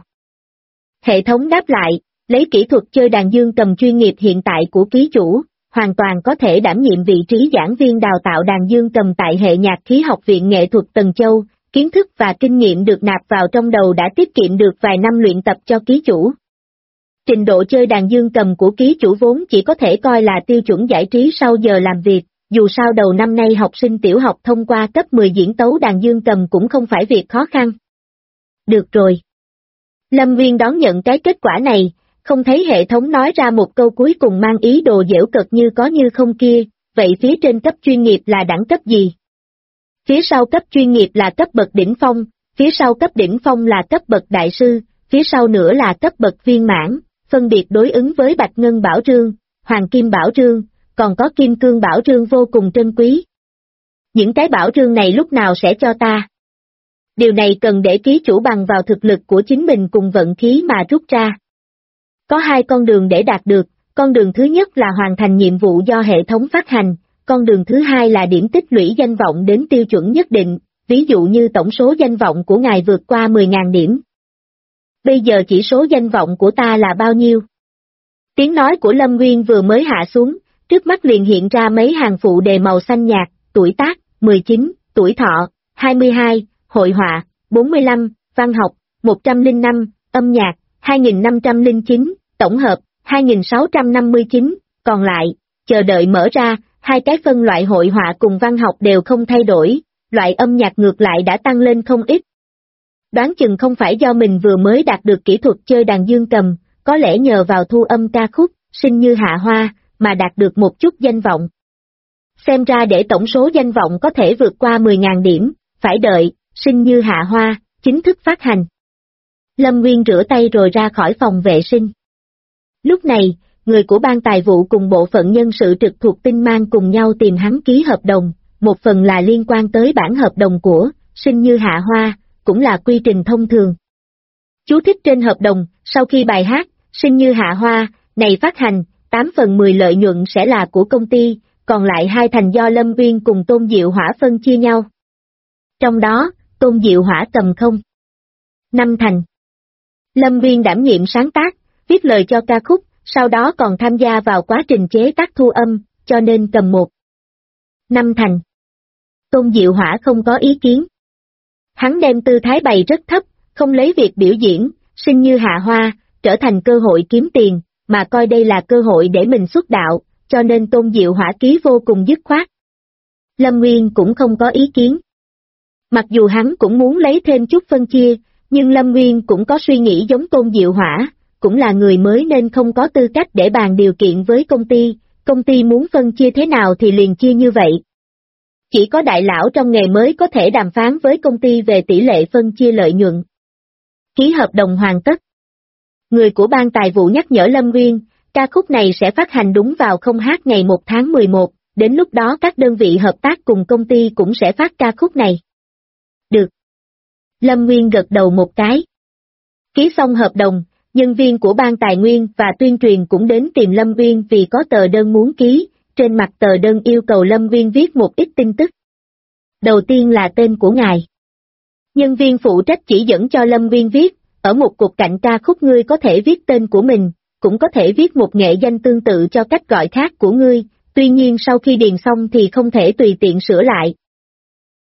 Hệ thống đáp lại, lấy kỹ thuật chơi đàn dương cầm chuyên nghiệp hiện tại của ký chủ, hoàn toàn có thể đảm nhiệm vị trí giảng viên đào tạo đàn dương cầm tại hệ nhạc khí học viện nghệ thuật Tần Châu, kiến thức và kinh nghiệm được nạp vào trong đầu đã tiết kiệm được vài năm luyện tập cho ký chủ. Trình độ chơi đàn dương cầm của ký chủ vốn chỉ có thể coi là tiêu chuẩn giải trí sau giờ làm việc, dù sao đầu năm nay học sinh tiểu học thông qua cấp 10 diễn tấu đàn dương cầm cũng không phải việc khó khăn. Được rồi. Lâm Nguyên đón nhận cái kết quả này, không thấy hệ thống nói ra một câu cuối cùng mang ý đồ giễu cợt như có như không kia, vậy phía trên cấp chuyên nghiệp là đẳng cấp gì? Phía sau cấp chuyên nghiệp là cấp bậc đỉnh phong, phía sau cấp đỉnh phong là cấp bậc đại sư, phía sau nữa là cấp bậc viên mãn, phân biệt đối ứng với bạch ngân bảo trương, hoàng kim bảo trương, còn có kim cương bảo trương vô cùng trân quý. Những cái bảo trương này lúc nào sẽ cho ta? Điều này cần để ký chủ bằng vào thực lực của chính mình cùng vận khí mà rút ra. Có 2 con đường để đạt được, con đường thứ nhất là hoàn thành nhiệm vụ do hệ thống phát hành, con đường thứ hai là điểm tích lũy danh vọng đến tiêu chuẩn nhất định, ví dụ như tổng số danh vọng của ngài vượt qua 10.000 điểm. Bây giờ chỉ số danh vọng của ta là bao nhiêu? Tiếng nói của Lâm Nguyên vừa mới hạ xuống, trước mắt liền hiện ra mấy hàng phụ đề màu xanh nhạt, tuổi tác, 19, tuổi thọ, 22, hội họa, 45, văn học, 105, âm nhạc, 2509, tổng hợp, 2659, còn lại, chờ đợi mở ra, 2 cái phân loại hội họa cùng văn học đều không thay đổi, loại âm nhạc ngược lại đã tăng lên không ít. Đoán chừng không phải do mình vừa mới đạt được kỹ thuật chơi đàn dương cầm, có lẽ nhờ vào thu âm ca khúc, sinh như hạ hoa, mà đạt được một chút danh vọng. Xem ra để tổng số danh vọng có thể vượt qua 10.000 điểm, phải đợi, sinh như hạ hoa, chính thức phát hành. Lâm Nguyên rửa tay rồi ra khỏi phòng vệ sinh. Lúc này, người của ban tài vụ cùng bộ phận nhân sự trực thuộc Tinh Mang cùng nhau tìm hắn ký hợp đồng, một phần là liên quan tới bản hợp đồng của sinh như hạ hoa, cũng là quy trình thông thường. Chú thích trên hợp đồng, sau khi bài hát sinh như hạ hoa này phát hành, 8/10 lợi nhuận sẽ là của công ty, còn lại 2 thành do Lâm Nguyên cùng Tôn Diệu Hỏa phân chia nhau. Trong đó, Tôn Diệu Hỏa cầm 5 thành. Lâm Nguyên đảm nhiệm sáng tác, viết lời cho ca khúc, sau đó còn tham gia vào quá trình chế tác thu âm, cho nên cầm 5 thành. Tôn Diệu Hỏa không có ý kiến. Hắn đem tư thái bày rất thấp, không lấy việc biểu diễn, sinh như hạ hoa, trở thành cơ hội kiếm tiền, mà coi đây là cơ hội để mình xuất đạo, cho nên Tôn Diệu Hỏa ký vô cùng dứt khoát. Lâm Nguyên cũng không có ý kiến. Mặc dù hắn cũng muốn lấy thêm chút phân chia, nhưng Lâm Nguyên cũng có suy nghĩ giống Tôn Diệu Hỏa, cũng là người mới nên không có tư cách để bàn điều kiện với công ty muốn phân chia thế nào thì liền chia như vậy. Chỉ có đại lão trong nghề mới có thể đàm phán với công ty về tỷ lệ phân chia lợi nhuận. Ký hợp đồng hoàn tất. Người của ban tài vụ nhắc nhở Lâm Nguyên, ca khúc này sẽ phát hành đúng vào 0h ngày 1 tháng 11, đến lúc đó các đơn vị hợp tác cùng công ty cũng sẽ phát ca khúc này. Được. Lâm Nguyên gật đầu một cái. Ký xong hợp đồng, nhân viên của ban tài nguyên và tuyên truyền cũng đến tìm Lâm Nguyên vì có tờ đơn muốn ký, trên mặt tờ đơn yêu cầu Lâm Nguyên viết một ít tin tức. Đầu tiên là tên của ngài. Nhân viên phụ trách chỉ dẫn cho Lâm Nguyên viết, ở một cột cạnh ca khúc ngươi có thể viết tên của mình, cũng có thể viết một nghệ danh tương tự cho cách gọi khác của ngươi, tuy nhiên sau khi điền xong thì không thể tùy tiện sửa lại.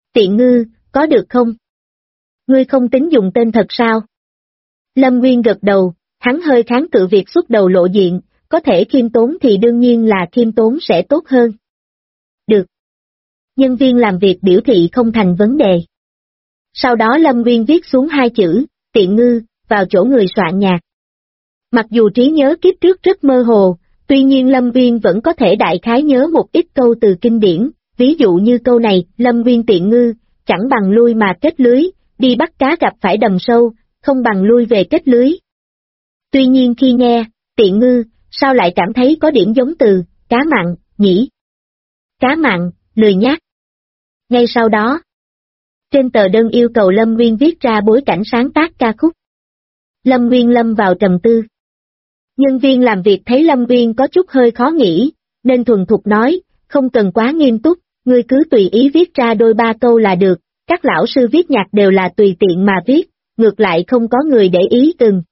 Tiện ngư, có được không? Ngươi không tính dùng tên thật sao? Lâm Nguyên gật đầu, hắn hơi kháng cự việc xuất đầu lộ diện, có thể khiêm tốn thì đương nhiên là khiêm tốn sẽ tốt hơn. Được. Nhân viên làm việc biểu thị không thành vấn đề. Sau đó Lâm Nguyên viết xuống 2 chữ, tiện ngư, vào chỗ người soạn nhạc. Mặc dù trí nhớ kiếp trước rất mơ hồ, tuy nhiên Lâm Nguyên vẫn có thể đại khái nhớ một ít câu từ kinh điển, ví dụ như câu này, Lâm Nguyên tiện ngư, chẳng bằng lui mà kết lưới, đi bắt cá gặp phải đầm sâu, không bằng lui về kết lưới. Tuy nhiên khi nghe, tiện ngư, sao lại cảm thấy có điểm giống từ, cá mặn, nhỉ? Cá mặn, lười nhác. Ngay sau đó, trên tờ đơn yêu cầu Lâm Nguyên viết ra bối cảnh sáng tác ca khúc. Lâm Nguyên lâm vào trầm tư. Nhân viên làm việc thấy Lâm Nguyên có chút hơi khó nghĩ, nên thuần thục nói, không cần quá nghiêm túc, ngươi cứ tùy ý viết ra đôi ba câu là được, các lão sư viết nhạc đều là tùy tiện mà viết, ngược lại không có người để ý từng.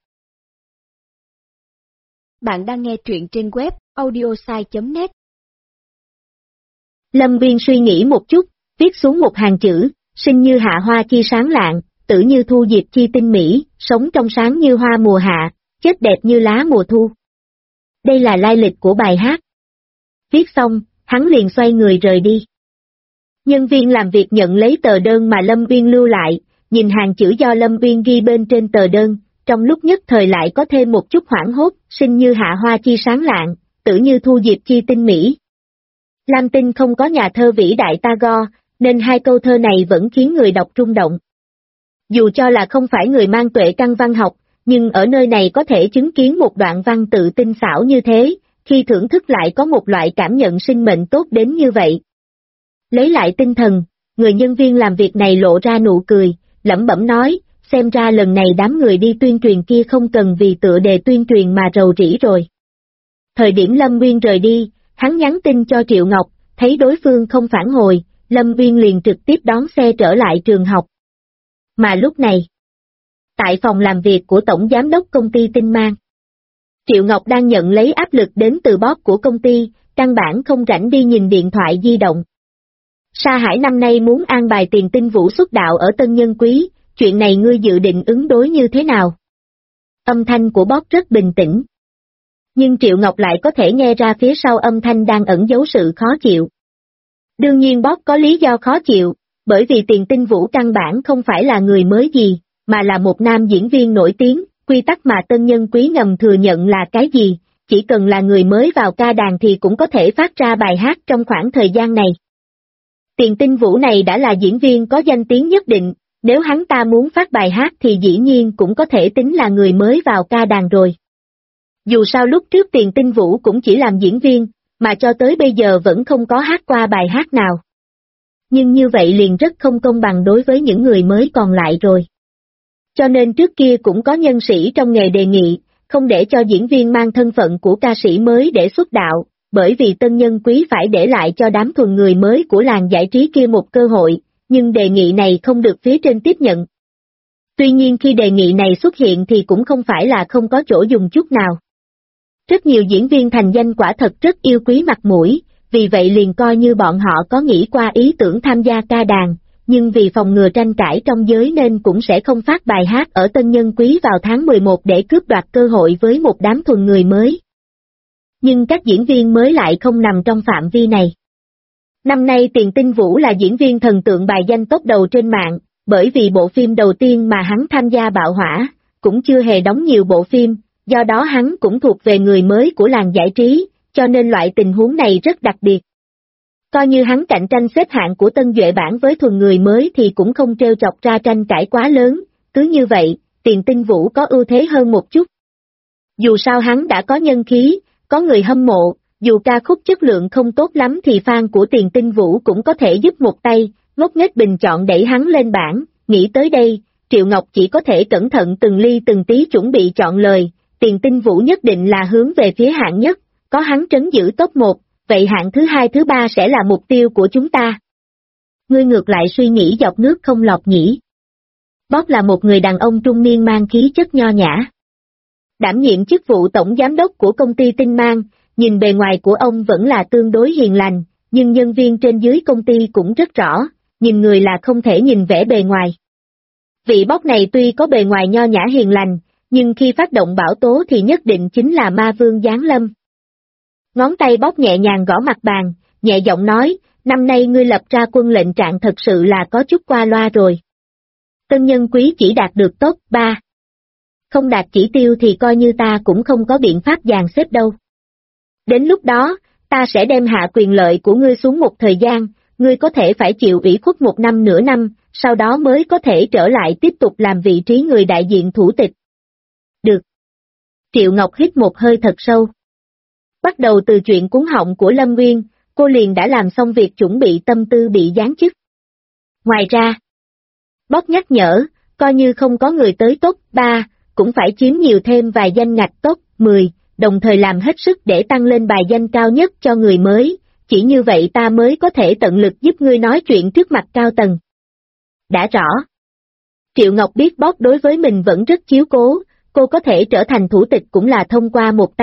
Bạn đang nghe truyện trên web audiosai.net.
Lâm Nguyên suy nghĩ một chút, viết xuống một hàng chữ, sinh như hạ hoa chi sáng lạng, tử như thu diệp chi tinh mỹ, sống trong sáng như hoa mùa hạ, chết đẹp như lá mùa thu. Đây là lai lịch của bài hát. Viết xong, hắn liền xoay người rời đi. Nhân viên làm việc nhận lấy tờ đơn mà Lâm Nguyên lưu lại, nhìn hàng chữ do Lâm Nguyên ghi bên trên tờ đơn, trong lúc nhất thời lại có thêm một chút hoảng hốt, sinh như hạ hoa chi sáng lạng, tử như thu diệp chi tinh mỹ. Lam Tinh không có nhà thơ vĩ đại Tagore, nên 2 câu thơ này vẫn khiến người đọc rung động. Dù cho là không phải người mang tuệ căn văn học, nhưng ở nơi này có thể chứng kiến một đoạn văn tự tinh xảo như thế, khi thưởng thức lại có một loại cảm nhận sinh mệnh tốt đến như vậy. Lấy lại tinh thần, người nhân viên làm việc này lộ ra nụ cười, lẩm bẩm nói, xem ra lần này đám người đi tuyên truyền kia không cần vì tựa đề tuyên truyền mà rầu rĩ rồi. Thời điểm Lâm Nguyên rời đi, hắn nhắn tin cho Triệu Ngọc, thấy đối phương không phản hồi, Lâm Nguyên liền trực tiếp đón xe trở lại trường học. Mà lúc này, tại phòng làm việc của Tổng Giám đốc công ty Tinh Mang, Triệu Ngọc đang nhận lấy áp lực đến từ boss của công ty, căn bản không rảnh đi nhìn điện thoại di động. Sa Hải năm nay muốn an bài Tiền Tinh Vũ xuất đạo ở Tân Nhân Quý, chuyện này ngươi dự định ứng đối như thế nào? Âm thanh của boss rất bình tĩnh. Nhưng Triệu Ngọc lại có thể nghe ra phía sau âm thanh đang ẩn giấu sự khó chịu. Đương nhiên boss có lý do khó chịu, bởi vì Tiền Tinh Vũ căn bản không phải là người mới gì, mà là một nam diễn viên nổi tiếng, quy tắc mà Tân Nhân Quý ngầm thừa nhận là cái gì, chỉ cần là người mới vào ca đàn thì cũng có thể phát ra bài hát trong khoảng thời gian này. Tiền Tinh Vũ này đã là diễn viên có danh tiếng nhất định, nếu hắn ta muốn phát bài hát thì dĩ nhiên cũng có thể tính là người mới vào ca đàn rồi. Dù sao lúc trước Tiền Tinh Vũ cũng chỉ làm diễn viên, mà cho tới bây giờ vẫn không có hát qua bài hát nào. Nhưng như vậy liền rất không công bằng đối với những người mới còn lại rồi. Cho nên trước kia cũng có nhân sĩ trong nghề đề nghị, không để cho diễn viên mang thân phận của ca sĩ mới để xuất đạo, bởi vì Tân Nhân Quý phải để lại cho đám thuần người mới của làng giải trí kia một cơ hội, nhưng đề nghị này không được phía trên tiếp nhận. Tuy nhiên khi đề nghị này xuất hiện thì cũng không phải là không có chỗ dùng chút nào. Rất nhiều diễn viên thành danh quả thật rất yêu quý mặt mũi, vì vậy liền coi như bọn họ có nghĩ qua ý tưởng tham gia ca đàn, nhưng vì phòng ngừa tranh cãi trong giới nên cũng sẽ không phát bài hát ở Tân Nhân Quý vào tháng 11 để cướp đoạt cơ hội với một đám thuần người mới. Nhưng các diễn viên mới lại không nằm trong phạm vi này. Năm nay Tiền Tinh Vũ là diễn viên thần tượng bài danh top đầu trên mạng, bởi vì bộ phim đầu tiên mà hắn tham gia bạo hỏa, cũng chưa hề đóng nhiều bộ phim, do đó hắn cũng thuộc về người mới của làng giải trí, cho nên loại tình huống này rất đặc biệt. Coi như hắn cạnh tranh xếp hạng của Tân Duệ bản với thuần người mới thì cũng không trêu chọc ra tranh cãi quá lớn, cứ như vậy, Tiền Tinh Vũ có ưu thế hơn một chút. Dù sao hắn đã có nhân khí, có người hâm mộ, dù ca khúc chất lượng không tốt lắm thì fan của Tiền Tinh Vũ cũng có thể giúp một tay, ngốc nghếch bình chọn đẩy hắn lên bảng, nghĩ tới đây, Triệu Ngọc chỉ có thể cẩn thận từng ly từng tí chuẩn bị chọn lời, Tiền Tinh Vũ nhất định là hướng về phía hạng nhất, có hắn trấn giữ top 1, vậy hạng thứ 2 thứ 3 sẽ là mục tiêu của chúng ta. Ngươi ngược lại suy nghĩ dọc nước không lọt nhỉ. Bob là một người đàn ông trung niên mang khí chất nho nhã. Đảm nhiệm chức vụ tổng giám đốc của công ty Tinh Mang, nhìn bề ngoài của ông vẫn là tương đối hiền lành, nhưng nhân viên trên dưới công ty cũng rất rõ, nhìn người là không thể nhìn vẻ bề ngoài. Vị boss này tuy có bề ngoài nho nhã hiền lành, nhưng khi phát động bão tố thì nhất định chính là ma vương giáng lâm. Ngón tay boss nhẹ nhàng gõ mặt bàn, nhẹ giọng nói, năm nay ngươi lập ra quân lệnh trạng thật sự là có chút qua loa rồi. Tân nhân quý chỉ đạt được top 3. Không đạt chỉ tiêu thì coi như ta cũng không có biện pháp dàn xếp đâu. Đến lúc đó, ta sẽ đem hạ quyền lợi của ngươi xuống một thời gian, ngươi có thể phải chịu ủy khuất 1 năm nửa năm, sau đó mới có thể trở lại tiếp tục làm vị trí người đại diện thủ tịch. Được. Triệu Ngọc hít một hơi thật sâu. Bắt đầu từ chuyện cúng họng của Lâm Nguyên, cô liền đã làm xong việc chuẩn bị tâm tư bị giáng chức. Ngoài ra, boss nhắc nhở, coi như không có người tới top 3, cũng phải chiếm nhiều thêm vài danh ngạch top 10, đồng thời làm hết sức để tăng lên bài danh cao nhất cho người mới, chỉ như vậy ta mới có thể tận lực giúp ngươi nói chuyện trước mặt cao tầng. Đã rõ. Triệu Ngọc biết boss đối với mình vẫn rất chiếu cố, cô có thể trở thành thủ tịch cũng là thông qua một tay